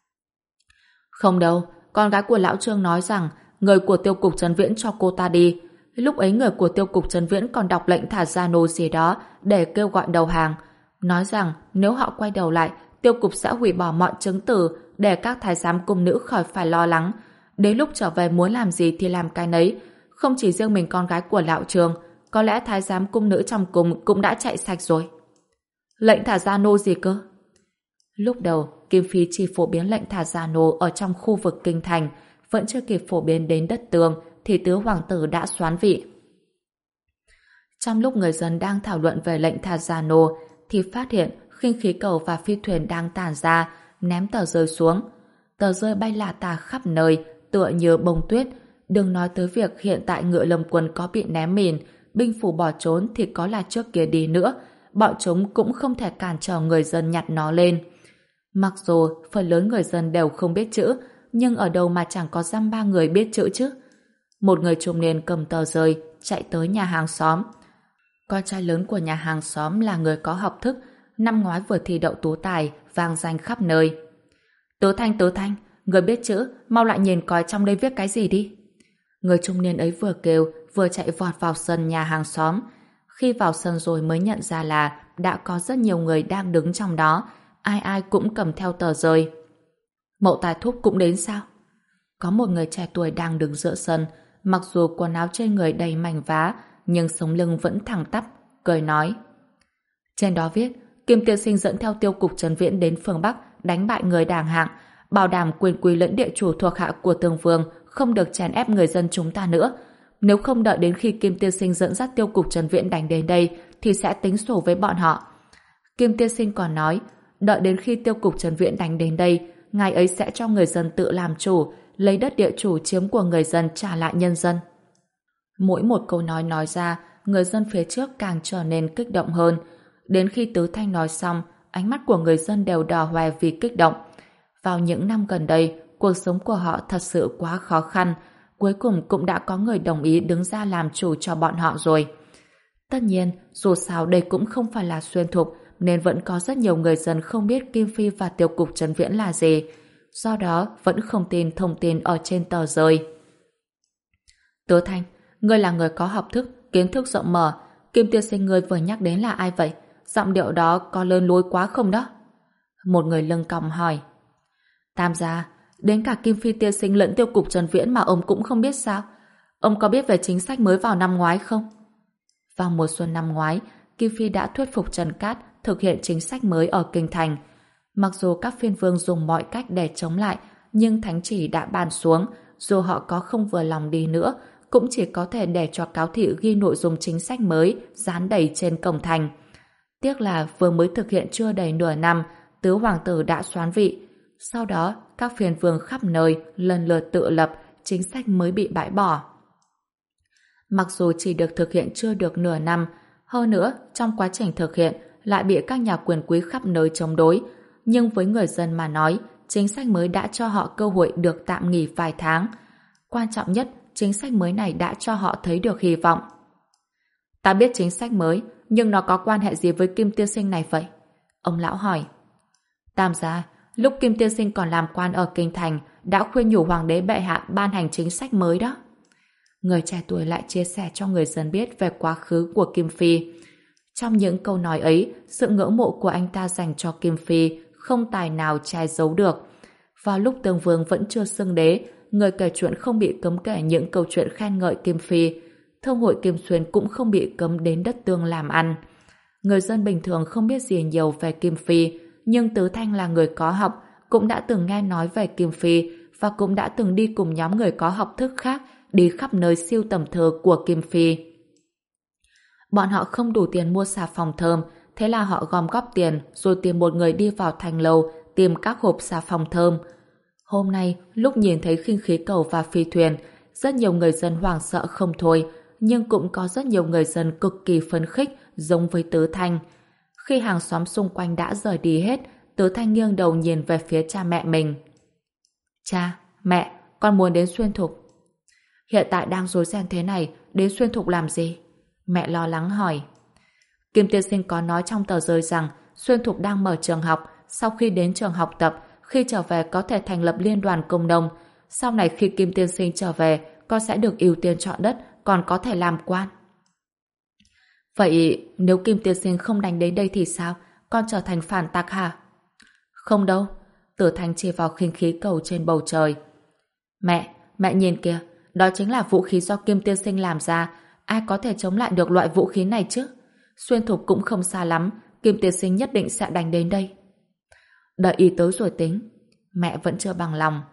Không đâu, con gái của lão Trương nói rằng người của Tiêu Cục Trấn Viễn cho cô ta đi. Lúc ấy người của Tiêu Cục Trấn Viễn còn đọc lệnh thả gia nô gì đó để kêu gọi đầu hàng. Nói rằng nếu họ quay đầu lại, Tiêu Cục sẽ hủy bỏ mọi chứng từ để các thái giám cung nữ khỏi phải lo lắng. Đến lúc trở về muốn làm gì thì làm cái nấy. Không chỉ riêng mình con gái của lão Trương, có lẽ thái giám cung nữ trong cung cũng đã chạy sạch rồi. Lệnh thả gia nô gì cơ? Lúc đầu, Kim Phi chỉ phổ biến lệnh thả gia nô ở trong khu vực kinh thành, vẫn chưa kịp phổ biến đến đất Tương thì tứ hoàng tử đã soán vị. Trong lúc người dân đang thảo luận về lệnh thả gia nô thì phát hiện khinh khí cầu và phi thuyền đang tản ra, ném tờ rơi xuống. Tờ rơi bay lả tả khắp nơi, tựa như bông tuyết. Đừng nói tới việc hiện tại Ngựa Lâm quân có bị ném mìn, binh phủ bỏ trốn thì có là trước kia đi nữa, bọn chúng cũng không thể cản trở người dân nhặt nó lên. Mặc dù phần lớn người dân đều không biết chữ, nhưng ở đâu mà chẳng có dăm ba người biết chữ chứ. Một người trung niên cầm tờ rơi chạy tới nhà hàng xóm. Con trai lớn của nhà hàng xóm là người có học thức, năm ngoái vừa thi đậu tú tài, vang danh khắp nơi. Tứ Thanh, Tứ Thanh, người biết chữ, mau lại nhìn coi trong đây viết cái gì đi. Người trung niên ấy vừa kêu, vừa chạy vọt vào sân nhà hàng xóm. Khi vào sân rồi mới nhận ra là đã có rất nhiều người đang đứng trong đó, ai ai cũng cầm theo tờ rơi. Mậu Tài Thúc cũng đến sao? Có một người trẻ tuổi đang đứng giữa sân, mặc dù quần áo trên người đầy mảnh vá, nhưng sống lưng vẫn thẳng tắp, cười nói. Trên đó viết, Kim tiên sinh dẫn theo Tiêu Cục Trấn Viễn đến phương Bắc, đánh bại người đảng hạng, bảo đảm quyền quý lẫn địa chủ thuộc hạ của Tương Vương không được chèn ép người dân chúng ta nữa. Nếu không đợi đến khi Kim tiên sinh dẫn dắt Tiêu Cục Trấn Viễn đánh đến đây, thì sẽ tính sổ với bọn họ. Kim tiên sinh còn nói, đợi đến khi Tiêu Cục Trấn Viễn đánh đến đây, ngài ấy sẽ cho người dân tự làm chủ, lấy đất địa chủ chiếm của người dân trả lại nhân dân. Mỗi một câu nói nói ra, người dân phía trước càng trở nên kích động hơn. Đến khi Tứ Thanh nói xong, ánh mắt của người dân đều đỏ hoe vì kích động. Vào những năm gần đây, cuộc sống của họ thật sự quá khó khăn. Cuối cùng cũng đã có người đồng ý đứng ra làm chủ cho bọn họ rồi. Tất nhiên, dù sao đây cũng không phải là xuyên thục, nên vẫn có rất nhiều người dân không biết Kim Phi và Tiêu Cục Trấn Viễn là gì. Do đó, vẫn không tin thông tin ở trên tờ rơi. Tứ Thanh, ngươi là người có học thức, kiến thức rộng mở. Kim tiên sinh ngươi vừa nhắc đến là ai vậy? Giọng điệu đó có lớn lối quá không đó? Một người lưng còng hỏi. Tam gia, đến cả Kim Phi tiên sinh lẫn Tiêu Cục Trấn Viễn mà ông cũng không biết sao? Ông có biết về chính sách mới vào năm ngoái không? Vào mùa xuân năm ngoái, Kim Phi đã thuyết phục Trần Cát thực hiện chính sách mới ở Kinh Thành. Mặc dù các phiên vương dùng mọi cách để chống lại, nhưng thánh chỉ đã ban xuống, dù họ có không vừa lòng đi nữa, cũng chỉ có thể để cho cáo thị ghi nội dung chính sách mới dán đầy trên cổng thành. Tiếc là vừa mới thực hiện chưa đầy nửa năm, tứ hoàng tử đã soán vị. Sau đó, các phiên vương khắp nơi lần lượt tự lập, chính sách mới bị bãi bỏ. Mặc dù chỉ được thực hiện chưa được nửa năm, hơn nữa, trong quá trình thực hiện lại bị các nhà quyền quý khắp nơi chống đối, nhưng với người dân mà nói, chính sách mới đã cho họ cơ hội được tạm nghỉ vài tháng. Quan trọng nhất, chính sách mới này đã cho họ thấy được hy vọng. Ta biết chính sách mới, nhưng nó có quan hệ gì với Kim tiên sinh này vậy? Ông lão hỏi. Tam gia, lúc Kim tiên sinh còn làm quan ở Kinh Thành, đã khuyên nhủ hoàng đế bệ hạ ban hành chính sách mới đó. Người trẻ tuổi lại chia sẻ cho người dân biết về quá khứ của Kim Phi. Trong những câu nói ấy, sự ngưỡng mộ của anh ta dành cho Kim Phi không tài nào che giấu được. Vào lúc Tương Vương vẫn chưa xưng đế, người kể chuyện không bị cấm kể những câu chuyện khen ngợi Kim Phi. Thương hội Kim Xuyên cũng không bị cấm đến đất Tương làm ăn. Người dân bình thường không biết gì nhiều về Kim Phi, nhưng Tứ Thanh là người có học, cũng đã từng nghe nói về Kim Phi và cũng đã từng đi cùng nhóm người có học thức khác đi khắp nơi siêu tầm thơ của Kim Phi. Bọn họ không đủ tiền mua xà phòng thơm, thế là họ gom góp tiền rồi tìm một người đi vào thành lầu tìm các hộp xà phòng thơm. Hôm nay, lúc nhìn thấy khinh khí cầu và phi thuyền, rất nhiều người dân hoảng sợ không thôi, nhưng cũng có rất nhiều người dân cực kỳ phấn khích giống với Tứ Thanh. Khi hàng xóm xung quanh đã rời đi hết, Tứ Thanh nghiêng đầu nhìn về phía cha mẹ mình. Cha, mẹ, con muốn đến Xuyên Thục. Hiện tại đang rối ren thế này, đến Xuyên Thục làm gì? Mẹ lo lắng hỏi. Kim tiên sinh có nói trong tờ rơi rằng Xuyên Thục đang mở trường học, sau khi đến trường học tập, khi trở về có thể thành lập liên đoàn công nông. Sau này khi Kim tiên sinh trở về, con sẽ được ưu tiên chọn đất, còn có thể làm quan. Vậy nếu Kim tiên sinh không đánh đến đây thì sao? Con trở thành phản tặc hả? Không đâu. Tử Thanh chỉ vào khinh khí cầu trên bầu trời. Mẹ, mẹ nhìn kìa, đó chính là vũ khí do Kim tiên sinh làm ra. Ai có thể chống lại được loại vũ khí này chứ? Xuyên Thục cũng không xa lắm, Kim tiên sinh nhất định sẽ đánh đến đây. Đợi ý tới rồi tính. Mẹ vẫn chưa bằng lòng.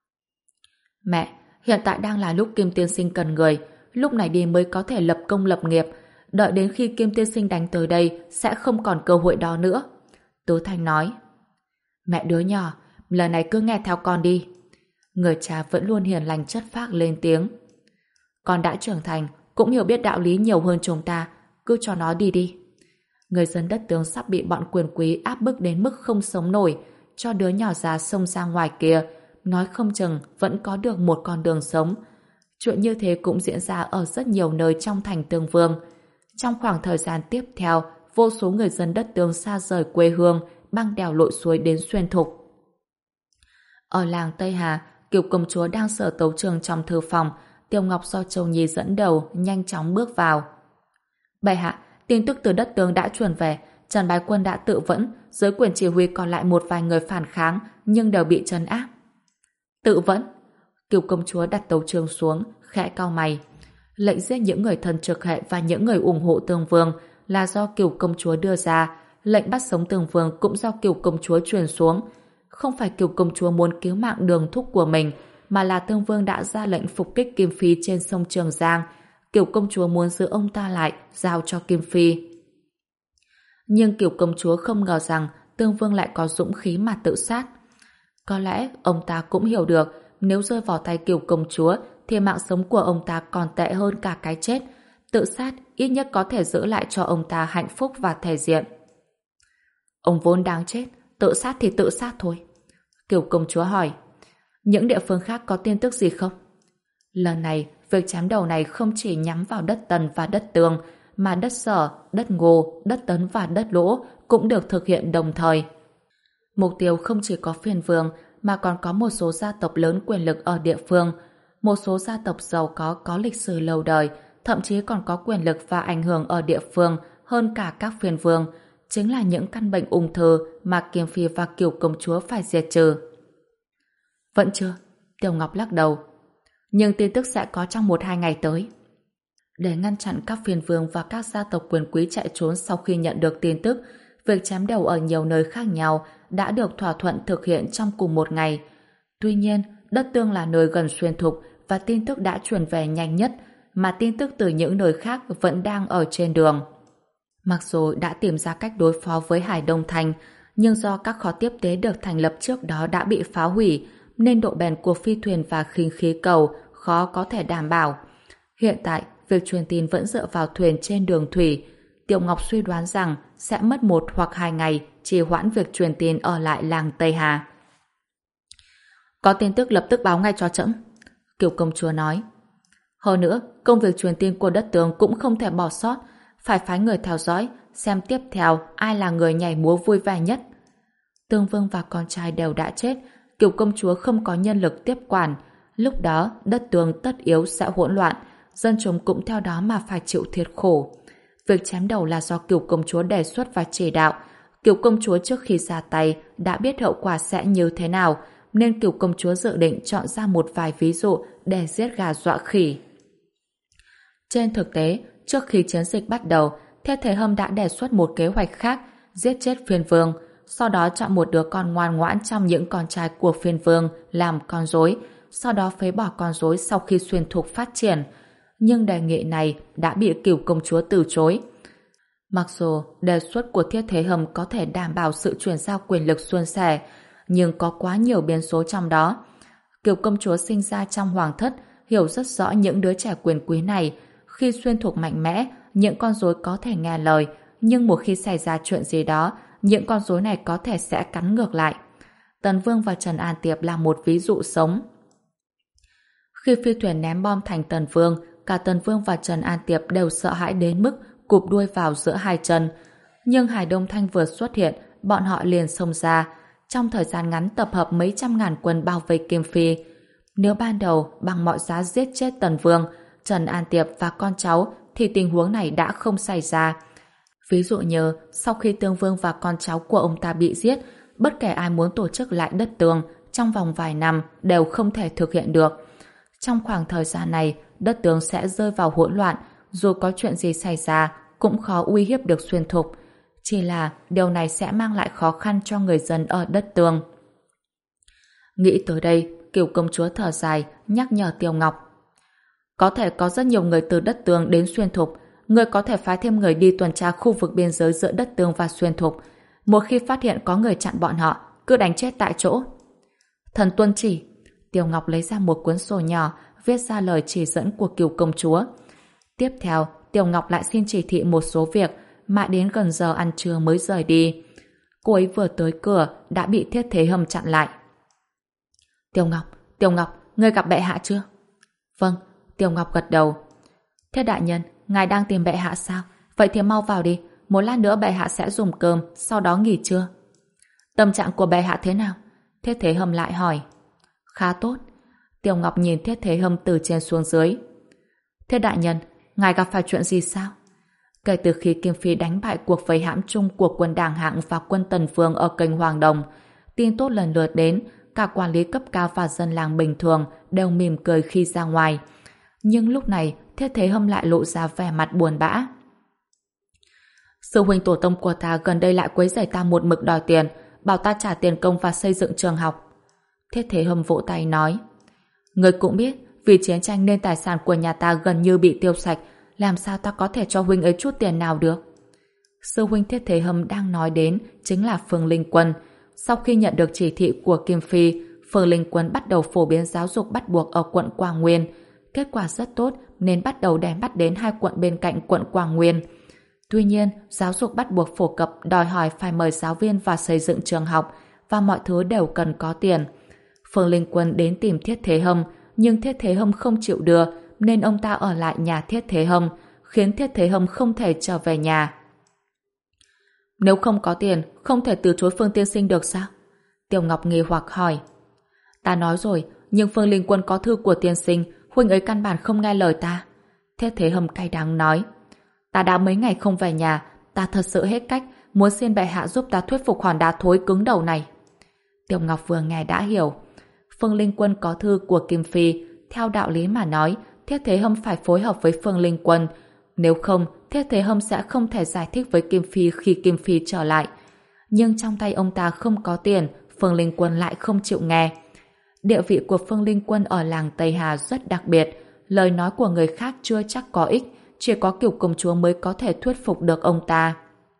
Mẹ, hiện tại đang là lúc Kim tiên sinh cần người, lúc này đi mới có thể lập công lập nghiệp. Đợi đến khi Kim tiên sinh đánh tới đây sẽ không còn cơ hội đó nữa. Tứ Thanh nói. Mẹ đứa nhỏ, lần này cứ nghe theo con đi. Người cha vẫn luôn hiền lành chất phác lên tiếng. Con đã trưởng thành, cũng hiểu biết đạo lý nhiều hơn chúng ta, cứ cho nó đi đi. Người dân đất tướng sắp bị bọn quyền quý áp bức đến mức không sống nổi, cho đứa nhỏ già xông ra ngoài kia, nói không chừng vẫn có được một con đường sống. Chuyện như thế cũng diễn ra ở rất nhiều nơi trong thành Tương Vương. Trong khoảng thời gian tiếp theo, vô số người dân đất tướng xa rời quê hương, băng đèo lội suối đến Xuyên Thục. Ở làng Tây Hà, Kiều công chúa đang sở tấu trường trong thư phòng, Tiêu Ngọc do Châu Nhi dẫn đầu, nhanh chóng bước vào. Bệ hạ, tin tức từ đất tướng đã truyền về, Trần Bái Quân đã tự vẫn, dưới quyền chỉ huy còn lại một vài người phản kháng, nhưng đều bị trấn áp. Tự vẫn? Kiều công chúa đặt tấu trường xuống, khẽ cau mày. Lệnh giết những người thân trực hệ và những người ủng hộ Tương Vương là do Kiều công chúa đưa ra, lệnh bắt sống Tương Vương cũng do Kiều công chúa truyền xuống. Không phải Kiều công chúa muốn cứu mạng Đường thúc của mình, mà là Tương Vương đã ra lệnh phục kích Kim Phi trên sông Trường Giang. Kiều công chúa muốn giữ ông ta lại, giao cho Kim Phi. Nhưng Kiều công chúa không ngờ rằng Tương Vương lại có dũng khí mà tự sát. Có lẽ ông ta cũng hiểu được, nếu rơi vào tay Kiều công chúa thì mạng sống của ông ta còn tệ hơn cả cái chết. Tự sát ít nhất có thể giữ lại cho ông ta hạnh phúc và thể diện. Ông vốn đáng chết, tự sát thì tự sát thôi. Kiều công chúa hỏi. Những địa phương khác có tin tức gì không? Lần này, việc chém đầu này không chỉ nhắm vào đất Tần và đất Tương, mà đất Sở, đất Ngô, đất Tấn và đất Lỗ cũng được thực hiện đồng thời. Mục tiêu không chỉ có phiên vương, mà còn có một số gia tộc lớn quyền lực ở địa phương. Một số gia tộc giàu có có lịch sử lâu đời, thậm chí còn có quyền lực và ảnh hưởng ở địa phương hơn cả các phiên vương, chính là những căn bệnh ung thư mà Kim Phi và Kiều công chúa phải diệt trừ. Vẫn chưa, Tiểu Ngọc lắc đầu. Nhưng tin tức sẽ có trong một hai ngày tới. Để ngăn chặn các phiên vương và các gia tộc quyền quý chạy trốn sau khi nhận được tin tức, việc chém đầu ở nhiều nơi khác nhau đã được thỏa thuận thực hiện trong cùng một ngày. Tuy nhiên, đất Tương là nơi gần Xuyên Thục và tin tức đã truyền về nhanh nhất, mà tin tức từ những nơi khác vẫn đang ở trên đường. Mặc dù đã tìm ra cách đối phó với Hải Đông Thành, nhưng do các kho tiếp tế được thành lập trước đó đã bị phá hủy, nên độ bền của phi thuyền và khinh khí cầu khó có thể đảm bảo. Hiện tại, việc truyền tin vẫn dựa vào thuyền trên đường thủy. Tiểu Ngọc suy đoán rằng sẽ mất một hoặc hai ngày trì hoãn việc truyền tin ở lại làng Tây Hà. Có tin tức lập tức báo ngay cho trẫm, Kiều công chúa nói. Hơn nữa, công việc truyền tin của đất tướng cũng không thể bỏ sót, phải phái người theo dõi, xem tiếp theo ai là người nhảy múa vui vẻ nhất. Tương Vương và con trai đều đã chết, Kiều công chúa không có nhân lực tiếp quản. Lúc đó, đất tướng tất yếu sẽ hỗn loạn, dân chúng cũng theo đó mà phải chịu thiệt khổ. Việc chém đầu là do Kiều công chúa đề xuất và chỉ đạo. Kiều công chúa trước khi ra tay đã biết hậu quả sẽ như thế nào, nên Kiều công chúa dự định chọn ra một vài ví dụ để giết gà dọa khỉ. Trên thực tế, trước khi chiến dịch bắt đầu, Thiết Thế Hâm đã đề xuất một kế hoạch khác, giết chết phiên vương, sau đó chọn một đứa con ngoan ngoãn trong những con trai của phiên vương làm con rối, sau đó phế bỏ con rối sau khi Xuyên Thục phát triển. Nhưng đề nghị này đã bị Kiều công chúa từ chối. Mặc dù đề xuất của Thiết Thế Hâm có thể đảm bảo sự chuyển giao quyền lực suôn sẻ, nhưng có quá nhiều biến số trong đó. Kiều công chúa sinh ra trong hoàng thất, hiểu rất rõ những đứa trẻ quyền quý này. Khi Xuyên Thục mạnh mẽ, những con rối có thể nghe lời, nhưng một khi xảy ra chuyện gì đó, những con rối này có thể sẽ cắn ngược lại. Tần Vương và Trần An Tiệp là một ví dụ sống. Khi phi thuyền ném bom thành Tần Vương, cả Tần Vương và Trần An Tiệp đều sợ hãi đến mức cụp đuôi vào giữa hai chân. Nhưng Hải Đông Thanh vừa xuất hiện, bọn họ liền xông ra. Trong thời gian ngắn tập hợp mấy trăm ngàn quân bao vây Kim Phi. Nếu ban đầu bằng mọi giá giết chết Tần Vương, Trần An Tiệp và con cháu thì tình huống này đã không xảy ra. Ví dụ như sau khi Tương Vương và con cháu của ông ta bị giết, bất kể ai muốn tổ chức lại đất Tương trong vòng vài năm đều không thể thực hiện được. Trong khoảng thời gian này, đất Tương sẽ rơi vào hỗn loạn, dù có chuyện gì xảy ra cũng khó uy hiếp được Xuyên Thục. Chỉ là điều này sẽ mang lại khó khăn cho người dân ở đất Tương. Nghĩ tới đây, Kiều công chúa thở dài, nhắc nhở Tiêu Ngọc. Có thể có rất nhiều người từ đất Tương đến Xuyên Thục, người có thể phái thêm người đi tuần tra khu vực biên giới giữa đất Tương và Xuyên Thục. Một khi phát hiện có người chặn bọn họ, cứ đánh chết tại chỗ. Thần tuân chỉ. Tiêu Ngọc lấy ra một cuốn sổ nhỏ, viết ra lời chỉ dẫn của Kiều công chúa. Tiếp theo, Tiêu Ngọc lại xin chỉ thị một số việc, mãi đến gần giờ ăn trưa mới rời đi. Cô ấy vừa tới cửa đã bị Thiết Thế Hâm chặn lại. Tiêu Ngọc, Tiêu Ngọc, ngươi gặp bệ hạ chưa? Vâng, Tiêu Ngọc gật đầu. Thiết đại nhân, ngài đang tìm bệ hạ sao? Vậy thì mau vào đi, một lát nữa bệ hạ sẽ dùng cơm, sau đó nghỉ trưa. Tâm trạng của bệ hạ thế nào? Thiết Thế Hâm lại hỏi. Khá tốt. Tiêu Ngọc nhìn Thiết Thế Hâm từ trên xuống dưới. Thiết đại nhân, ngài gặp phải chuyện gì sao? Kể từ khi Kim Phi đánh bại cuộc vây hãm chung của quân Đảng Hạng và quân Tần Vương ở kênh Hoàng Đồng, tin tốt lần lượt đến, cả quản lý cấp cao và dân làng bình thường đều mỉm cười khi ra ngoài. Nhưng lúc này, Thiết Thế Hâm lại lộ ra vẻ mặt buồn bã. Sư huynh tổ tông của ta gần đây lại quấy rầy ta một mực đòi tiền, bảo ta trả tiền công và xây dựng trường học. Thiết Thế Hâm vỗ tay nói. Người cũng biết, vì chiến tranh nên tài sản của nhà ta gần như bị tiêu sạch, làm sao ta có thể cho huynh ấy chút tiền nào được? Sư huynh Thiết Thế Hâm đang nói đến chính là Phương Linh Quân. Sau khi nhận được chỉ thị của Kim Phi, Phương Linh Quân bắt đầu phổ biến giáo dục bắt buộc ở quận Quảng Nguyên. Kết quả rất tốt nên bắt đầu đem bắt đến hai quận bên cạnh quận Quảng Nguyên. Tuy nhiên, giáo dục bắt buộc phổ cập đòi hỏi phải mời giáo viên và xây dựng trường học, và mọi thứ đều cần có tiền. Phương Linh Quân đến tìm Thiết Thế Hâm, nhưng Thiết Thế Hâm không chịu đưa, nên ông ta ở lại nhà Thiết Thế Hâm, khiến Thiết Thế Hâm không thể trở về nhà. Nếu không có tiền, không thể từ chối Phương tiên sinh được sao? Tiểu Ngọc nghi hoặc hỏi. Ta nói rồi, nhưng Phương Linh Quân có thư của tiên sinh, huynh ấy căn bản không nghe lời ta. Thiết Thế Hâm cay đắng nói. Ta đã mấy ngày không về nhà, ta thật sự hết cách, muốn xin bệ hạ giúp ta thuyết phục hòn đá thối cứng đầu này. Tiểu Ngọc vừa nghe đã hiểu. Phương Linh Quân có thư của Kim Phi, theo đạo lý mà nói, Thiết Thế Hâm phải phối hợp với Phương Linh Quân. Nếu không, Thiết Thế Hâm sẽ không thể giải thích với Kim Phi khi Kim Phi trở lại. Nhưng trong tay ông ta không có tiền, Phương Linh Quân lại không chịu nghe. Địa vị của Phương Linh Quân ở làng Tây Hà rất đặc biệt, lời nói của người khác chưa chắc có ích, chỉ có Kiều công chúa mới có thể thuyết phục được ông ta.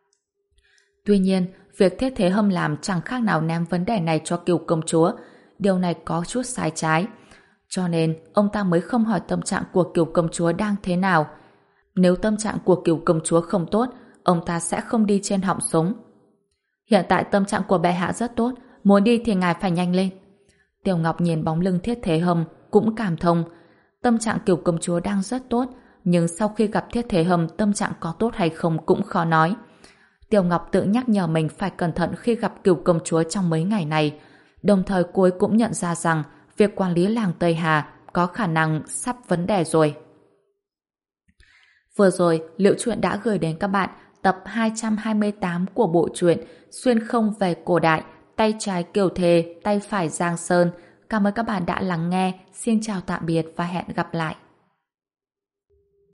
Tuy nhiên, việc Thiết Thế Hâm làm chẳng khác nào ném vấn đề này cho Kiều công chúa. Điều này có chút sai trái. Cho nên, ông ta mới không hỏi tâm trạng của Kiều công chúa đang thế nào. Nếu tâm trạng của Kiều công chúa không tốt, ông ta sẽ không đi trên họng súng. Hiện tại tâm trạng của bệ hạ rất tốt, muốn đi thì ngài phải nhanh lên. Tiểu Ngọc nhìn bóng lưng Thiết Thế Hâm cũng cảm thông. Tâm trạng Kiều công chúa đang rất tốt, nhưng sau khi gặp Thiết Thế Hâm tâm trạng có tốt hay không cũng khó nói. Tiểu Ngọc tự nhắc nhở mình phải cẩn thận khi gặp Kiều công chúa trong mấy ngày này. Đồng thời cô ấy cũng nhận ra rằng việc quản lý làng Tây Hà có khả năng sắp vấn đề rồi. Vừa rồi, Liễu Chuyện đã gửi đến các bạn tập hai trăm hai mươi tám của bộ truyện Xuyên không về cổ đại, tay trái Kiều Thề, tay phải Giang Sơn. Cảm ơn các bạn đã lắng nghe. Xin chào tạm biệt và hẹn gặp lại.